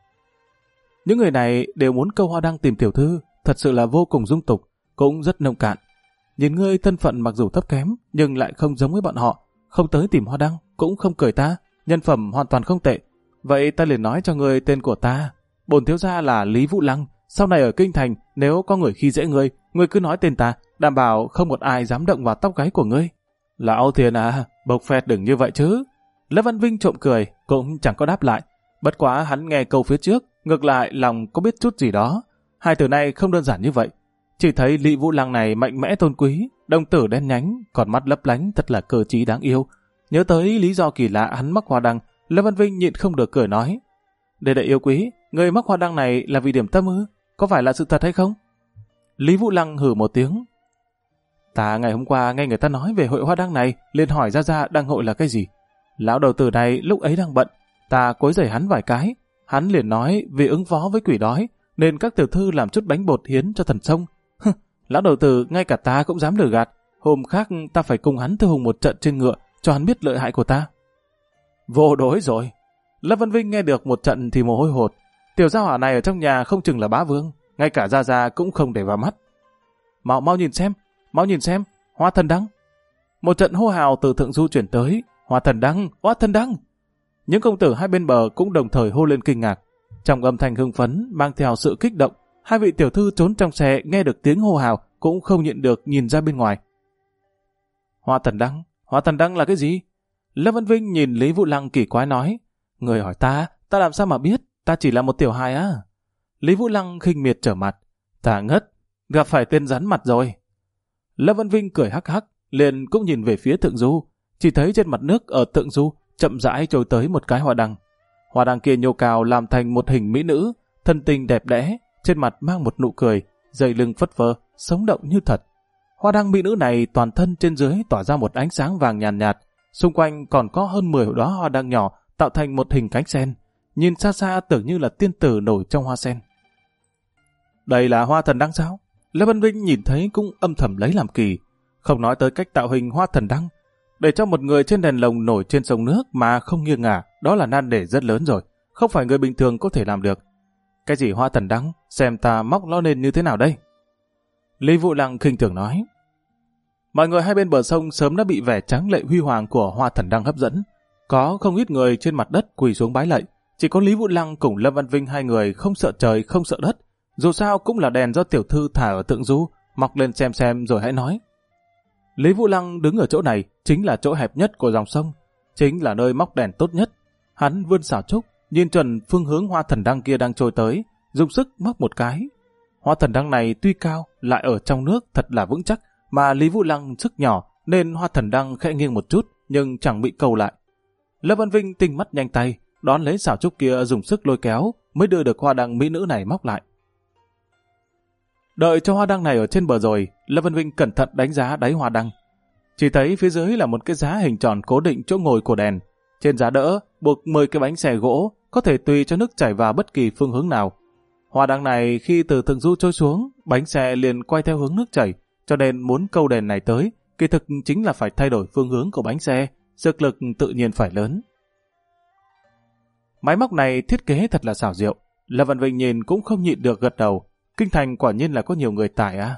những người này đều muốn câu hoa đăng tìm tiểu thư, thật sự là vô cùng dung tục, cũng rất nông cạn. Nhìn ngươi thân phận mặc dù thấp kém, nhưng lại không giống với bọn họ, không tới tìm hoa đăng, cũng không cười ta, nhân phẩm hoàn toàn không tệ. Vậy ta liền nói cho ngươi tên của ta, bổn thiếu gia là Lý Vũ Lăng, sau này ở kinh thành, nếu có người khi dễ ngươi, ngươi cứ nói tên ta, đảm bảo không một ai dám động vào tóc gáy của ngươi. Lão Thiền à, bộc phét đừng như vậy chứ. Lâm Văn Vinh trộm cười, cũng chẳng có đáp lại. Bất quá hắn nghe câu phía trước, ngược lại lòng có biết chút gì đó. Hai từ này không đơn giản như vậy. Chỉ thấy Lý Vũ Lăng này mạnh mẽ tôn quý, đồng tử đen nhánh, còn mắt lấp lánh thật là cơ trí đáng yêu. Nhớ tới lý do kỳ lạ hắn mắc hoa đăng, Lâm Văn Vinh nhịn không được cười nói, đệ yêu quý, người mắc hoa đăng này là vì điểm tâm ư? Có phải là sự thật hay không? Lý Vũ Lăng hừ một tiếng. Ta ngày hôm qua nghe người ta nói về hội hoa đăng này, liền hỏi ra đăng hội là cái gì. Lão đầu tử này lúc ấy đang bận, ta quấy rầy hắn vài cái, hắn liền nói vì ứng phó với quỷ đói, nên các tiểu thư làm chút bánh bột hiến cho thần sông. Lão đầu tử ngay cả ta cũng dám lừa gạt, hôm khác ta phải cùng hắn thư hùng một trận trên ngựa, cho hắn biết lợi hại của ta. Vô đối rồi. Lâm Văn Vinh nghe được một trận thì mồ hôi hột. Tiểu gia hỏa này ở trong nhà không chừng là bá vương, ngay cả Gia cũng không để vào mắt. Mau nhìn xem, hoa thần đăng. Một trận hô hào từ thượng du chuyển tới, hoa thần đăng. Những công tử hai bên bờ cũng đồng thời hô lên kinh ngạc. Trong âm thanh hưng phấn mang theo sự kích động, hai vị tiểu thư trốn trong xe nghe được tiếng hô hào cũng không nhịn được nhìn ra bên ngoài. Hoa thần đăng là cái gì? Lâm Văn Vinh nhìn Lý Vũ Lăng kỳ quái nói, người hỏi ta làm sao mà biết, ta chỉ là một tiểu hài á. Lý Vũ Lăng khinh miệt trở mặt, ta ngất, gặp phải tên rắn mặt rồi. Lâm Văn Vinh cười hắc hắc, liền cũng nhìn về phía thượng du, chỉ thấy trên mặt nước ở thượng du chậm rãi trôi tới một cái hoa đăng. Hoa đăng kia nhô cao làm thành một hình mỹ nữ, thân tình đẹp đẽ, trên mặt mang một nụ cười, dây lưng phất phơ, sống động như thật. Hoa đăng mỹ nữ này toàn thân trên dưới tỏa ra một ánh sáng vàng nhàn nhạt, xung quanh còn có hơn 10 đóa hoa đăng nhỏ tạo thành một hình cánh sen, nhìn xa xa tưởng như là tiên tử nổi trong hoa sen. Đây là hoa thần đăng sao? Lâm Văn Vinh nhìn thấy cũng âm thầm lấy làm kỳ, không nói tới cách tạo hình hoa thần đăng. Để cho một người trên đèn lồng nổi trên sông nước mà không nghiêng ngả, đó là nan đề rất lớn rồi, không phải người bình thường có thể làm được. Cái gì hoa thần đăng, xem ta móc nó lên như thế nào đây? Lý Vũ Lăng khinh thường nói. Mọi người hai bên bờ sông sớm đã bị vẻ tráng lệ huy hoàng của hoa thần đăng hấp dẫn. Có không ít người trên mặt đất quỳ xuống bái lạy, chỉ có Lý Vũ Lăng cùng Lâm Văn Vinh hai người không sợ trời không sợ đất. Dù sao cũng là đèn do tiểu thư thả ở thượng du, mọc lên xem rồi hãy nói. Lý Vũ Lăng đứng ở chỗ này chính là chỗ hẹp nhất của dòng sông, chính là nơi móc đèn tốt nhất. Hắn vươn xảo trúc, nhìn chuẩn phương hướng hoa thần đăng kia đang trôi tới, dùng sức móc một cái. Hoa thần đăng này tuy cao lại ở trong nước thật là vững chắc, mà Lý Vũ Lăng sức nhỏ nên hoa thần đăng khẽ nghiêng một chút nhưng chẳng bị câu lại. Lâm Văn Vinh tinh mắt nhanh tay, đón lấy xảo trúc kia dùng sức lôi kéo mới đưa được hoa đăng mỹ nữ này móc lại. Đợi cho hoa đăng này ở trên bờ rồi, Lâm Vân Vinh cẩn thận đánh giá đáy hoa đăng. Chỉ thấy phía dưới là một cái giá hình tròn cố định chỗ ngồi của đèn. Trên giá đỡ buộc 10 cái bánh xe gỗ, có thể tùy cho nước chảy vào bất kỳ phương hướng nào. Hoa đăng này khi từ thượng du trôi xuống, bánh xe liền quay theo hướng nước chảy, cho nên muốn câu đèn này tới, kỳ thực chính là phải thay đổi phương hướng của bánh xe, sức lực tự nhiên phải lớn. Máy móc này thiết kế thật là xảo diệu, Lâm Văn Vinh nhìn cũng không nhịn được gật đầu. Kinh thành quả nhiên là có nhiều người tài à.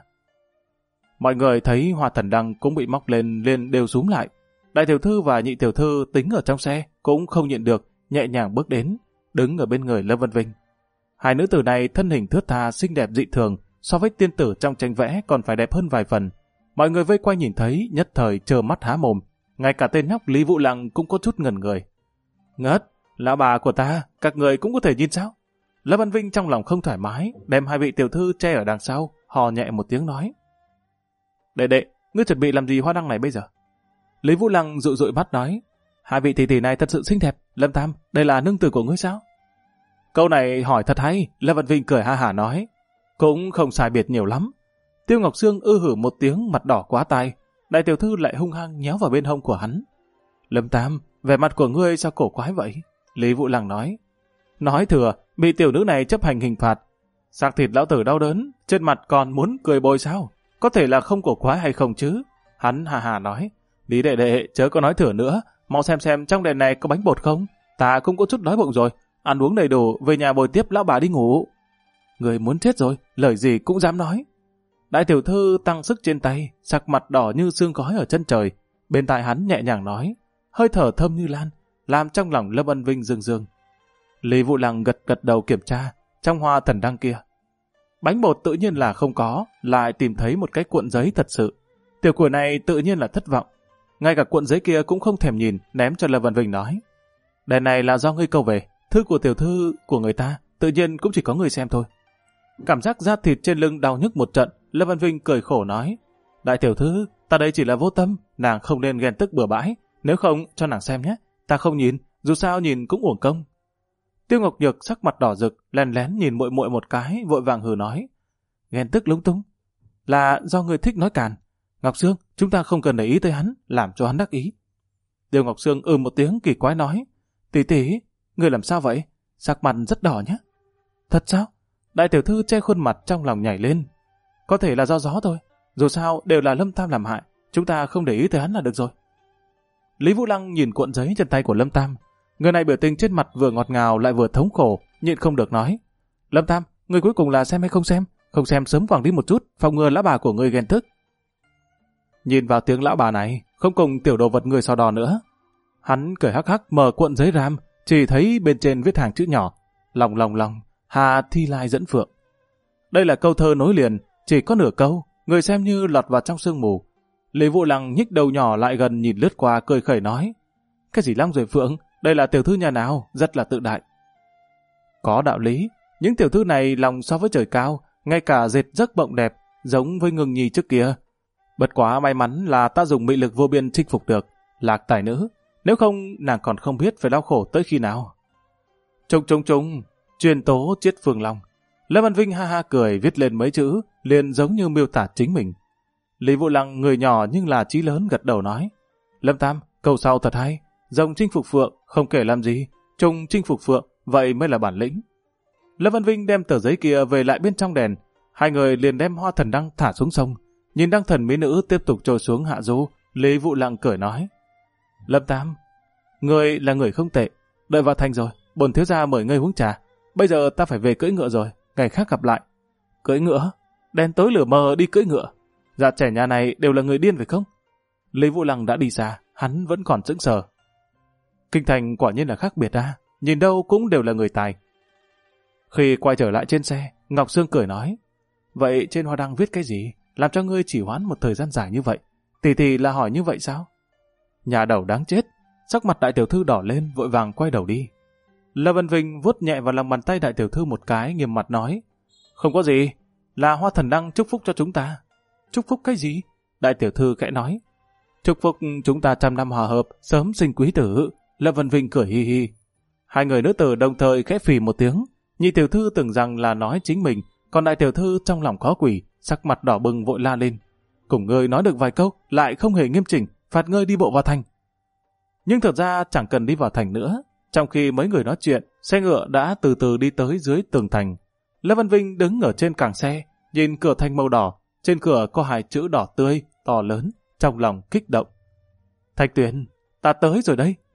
Mọi người thấy hoa thần đăng cũng bị móc lên liền đều xúm lại. Đại tiểu thư và nhị tiểu thư tính ở trong xe cũng không nhịn được, nhẹ nhàng bước đến, đứng ở bên người Lâm Văn Vinh. Hai nữ tử này thân hình thướt tha xinh đẹp dị thường, so với tiên tử trong tranh vẽ còn phải đẹp hơn vài phần. Mọi người vây quanh nhìn thấy nhất thời trơ mắt há mồm, ngay cả tên nhóc Lý Vũ Lăng cũng có chút ngẩn người. Ngất, lão bà của ta, các người cũng có thể nhìn sao? Lâm Văn Vinh trong lòng không thoải mái, đem hai vị tiểu thư che ở đằng sau, hò nhẹ một tiếng nói. Đệ, ngươi chuẩn bị làm gì hoa đăng này bây giờ? Lý Vũ Lăng dụi dụi mắt nói, hai vị tỷ tỷ này thật sự xinh đẹp, Lâm Tam, đây là nương tử của ngươi sao? Câu này hỏi thật hay, Lâm Văn Vinh cười ha hả nói, cũng không sai biệt nhiều lắm. Tiêu Ngọc Sương hử một tiếng, mặt đỏ quá tai, đại tiểu thư lại hung hăng nhéo vào bên hông của hắn. Lâm Tam, vẻ mặt của ngươi sao cổ quái vậy? Lý Vũ Lăng nói thừa, bị tiểu nữ này chấp hành hình phạt. Xác thịt lão tử đau đớn, trên mặt còn muốn cười bôi sao? Có thể là không cổ quái hay không chứ? Hắn hà hà nói, Lý đệ chớ có nói thừa nữa, mau xem trong đèn này có bánh bột không? Ta cũng có chút đói bụng rồi, ăn uống đầy đủ, về nhà bồi tiếp lão bà đi ngủ. Người muốn chết rồi, lời gì cũng dám nói. Đại tiểu thư tăng sức trên tay, sắc mặt đỏ như sương khói ở chân trời. Bên tai hắn nhẹ nhàng nói, hơi thở thơm như lan, làm trong lòng Lâm Ân Vinh rưng rưng. Lý Vũ Lăng gật đầu kiểm tra, trong hoa thần đăng kia. Bánh bột tự nhiên là không có, lại tìm thấy một cái cuộn giấy thật sự. Tiểu quỷ này tự nhiên là thất vọng. Ngay cả cuộn giấy kia cũng không thèm nhìn, ném cho Lâm Văn Vinh nói. Đèn này là do ngươi câu về, thư của tiểu thư của người ta, tự nhiên cũng chỉ có người xem thôi. Cảm giác da thịt trên lưng đau nhức một trận, Lâm Văn Vinh cười khổ nói. Đại tiểu thư, ta đây chỉ là vô tâm, nàng không nên ghen tức bừa bãi, nếu không cho nàng xem nhé, ta không nhìn, dù sao nhìn cũng uổng công. Tiêu Ngọc Nhược sắc mặt đỏ rực, lén lén nhìn muội muội một cái, vội vàng hừ nói. Ghen tức lúng túng, là do người thích nói càn. Ngọc Sương, chúng ta không cần để ý tới hắn, làm cho hắn đắc ý. Tiêu Ngọc Sương một tiếng kỳ quái nói. Tỷ, người làm sao vậy? Sắc mặt rất đỏ nhé. Thật sao? Đại tiểu thư che khuôn mặt trong lòng nhảy lên. Có thể là do gió thôi, dù sao đều là Lâm Tam làm hại, chúng ta không để ý tới hắn là được rồi. Lý Vũ Lăng nhìn cuộn giấy trên tay của Lâm Tam. Người này biểu tình trên mặt vừa ngọt ngào lại vừa thống khổ, nhịn không được nói. Lâm Tam, người cuối cùng là xem hay không xem? Không xem sớm quẳng đi một chút, phòng ngừa lão bà của người ghen tức. Nhìn vào tiếng lão bà này, không cùng tiểu đồ vật người so đo nữa. Hắn cười hắc hắc mở cuộn giấy ram, chỉ thấy bên trên viết hàng chữ nhỏ. Lòng, Hà Thi Lai dẫn phượng. Đây là câu thơ nối liền, chỉ có nửa câu, người xem như lọt vào trong sương mù. Lý Vũ Lăng nhích đầu nhỏ lại gần nhìn lướt qua cười khẩy nói. Cái gì Long rồi phượng, đây là tiểu thư nhà nào, rất là tự đại. Có đạo lý, những tiểu thư này lòng so với trời cao, ngay cả dệt giấc mộng đẹp, giống với Ngưng Nhi trước kia. Bất quá may mắn là ta dùng mị lực vô biên chinh phục được, Lạc tài nữ, nếu không nàng còn không biết phải đau khổ tới khi nào. Trung, truyền tố chiết Phương Long. Lâm Văn Vinh ha ha cười viết lên mấy chữ, liền giống như miêu tả chính mình. Lý Vũ Lăng người nhỏ nhưng là chí lớn gật đầu nói. Lâm Tam, câu sau thật hay, rồng chinh phục phượng, không kể làm gì, trung chinh phục phượng, vậy mới là bản lĩnh. Lâm Văn Vinh đem tờ giấy kia về lại bên trong đèn, hai người liền đem hoa thần đăng thả xuống sông. Nhìn đăng thần mỹ nữ tiếp tục trôi xuống hạ du, Lý Vũ Lăng cười nói. Lâm Tam, người là người không tệ, đợi vào thành rồi, bổn thiếu gia mời ngươi uống trà. Bây giờ ta phải về cưỡi ngựa rồi, ngày khác gặp lại. Cưỡi ngựa? Đen tối lửa mờ đi cưỡi ngựa. Dạ trẻ nhà này đều là người điên phải không? Lý Vũ Lăng đã đi xa, hắn vẫn còn sững sờ. Kinh thành quả nhiên là khác biệt à, nhìn đâu cũng đều là người tài. Khi quay trở lại trên xe, Ngọc Sương cười nói. Vậy trên hoa đăng viết cái gì? Làm cho ngươi chỉ hoãn một thời gian dài như vậy. Tỷ là hỏi như vậy sao? Nhà đầu đáng chết. Sắc mặt đại tiểu thư đỏ lên, vội vàng quay đầu đi. Lâm Văn Vinh vuốt nhẹ vào lòng bàn tay đại tiểu thư một cái, nghiêm mặt nói. Không có gì, là hoa thần đăng chúc phúc cho chúng ta. Chúc phúc cái gì? Đại tiểu thư khẽ nói. Chúc phúc chúng ta 100 năm hòa hợp, sớm sinh quý tử. Lâm Văn Vinh cười hi hi. Hai người nữ tử đồng thời khẽ phì một tiếng. Nhị tiểu thư tưởng rằng là nói chính mình, còn đại tiểu thư trong lòng có quỷ, sắc mặt đỏ bừng vội la lên. Cùng ngươi nói được vài câu, lại không hề nghiêm chỉnh, phạt ngươi đi bộ vào thành. Nhưng thật ra chẳng cần đi vào thành nữa. Trong khi mấy người nói chuyện, xe ngựa đã từ từ đi tới dưới tường thành. Lê Văn Vinh đứng ở trên càng xe, nhìn cửa thành màu đỏ, trên cửa có hai chữ đỏ tươi, to lớn, trong lòng kích động. Thạch Tuyền, ta tới rồi đây.